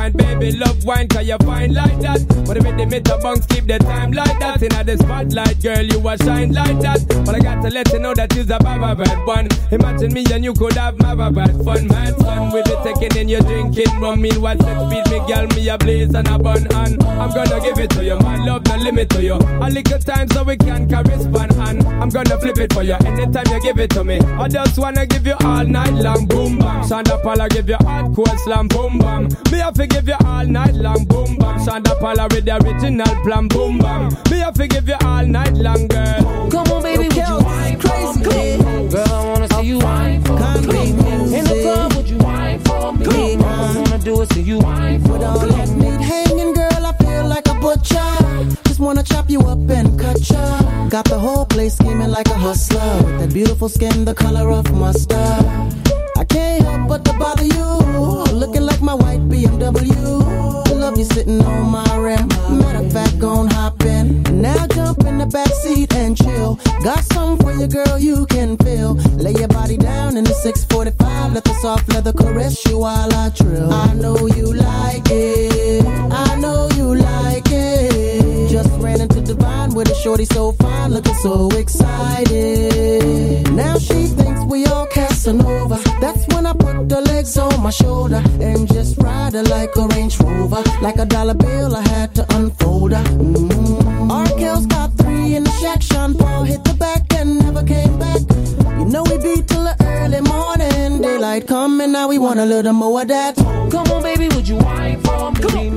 wine, baby, love wine, cause you fine like that. But if the meter bunks keep the time like that. In the spotlight, girl, you a shine like that. But I got to let you know that you's a baba bad one. Imagine me and you could have baba bad fun. Mad fun with the taking in your drinking rum. Meanwhile, set speed, me girl, me a blaze and a bun. And I'm gonna give it to you, my love, no limit to you. A little time so we can correspond. And I'm gonna flip it for you anytime you give it to me. I just wanna give you all night long, boom bam. Shonda Paula give you hardcore slam, boom bam. Me have to give you all night long, boom bam. Shonda Paula with the original plan, boom bam. Me have to give you all night long, girl. Come on, baby, would you wine for me? Girl, I wanna see you wine for me. In the club, would you wine for me? All I wanna do is see you wine for me. With all that meat hanging, girl, I feel like a butcher. Just wanna chop you up and cut ya. Got the whole place scheming like a hustler. With that beautiful skin, the color of mustard. I can't help but to bother you. Looking like my white BMW. Love you sitting on my rim. Matter of fact, gon' hop in. Now jump in the backseat and chill. Got something for you, girl, you can feel. Lay your body down in the 645. Let the soft leather caress you while I trill. I know you like it. I know you like it. Just ran into Divine with a shorty so fine, looking so excited. Now she thinks we all Casanova. That's when I put the legs on my shoulder and just ride her like a Range Rover. Like a dollar bill, I had to unfold her. Arkel's got 3 in the shack. Sean Paul hit the back and never came back. You know we beat till the early morning. Daylight coming, now we want a little more of that. Come on, baby, would you wine for me?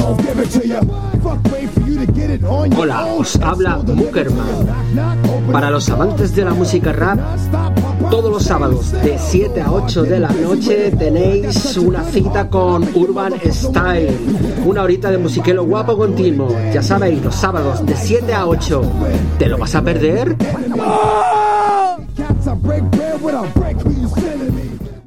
Hola, os habla Mukerman. Para los amantes de la música rap, todos los sábados de 7 a 8 de la noche tenéis una cita con Urban Style. Una horita de musiquelo guapo continuo. Ya sabéis, los sábados de 7 a 8. ¿Te lo vas a perder? Cats, I break bread with a break.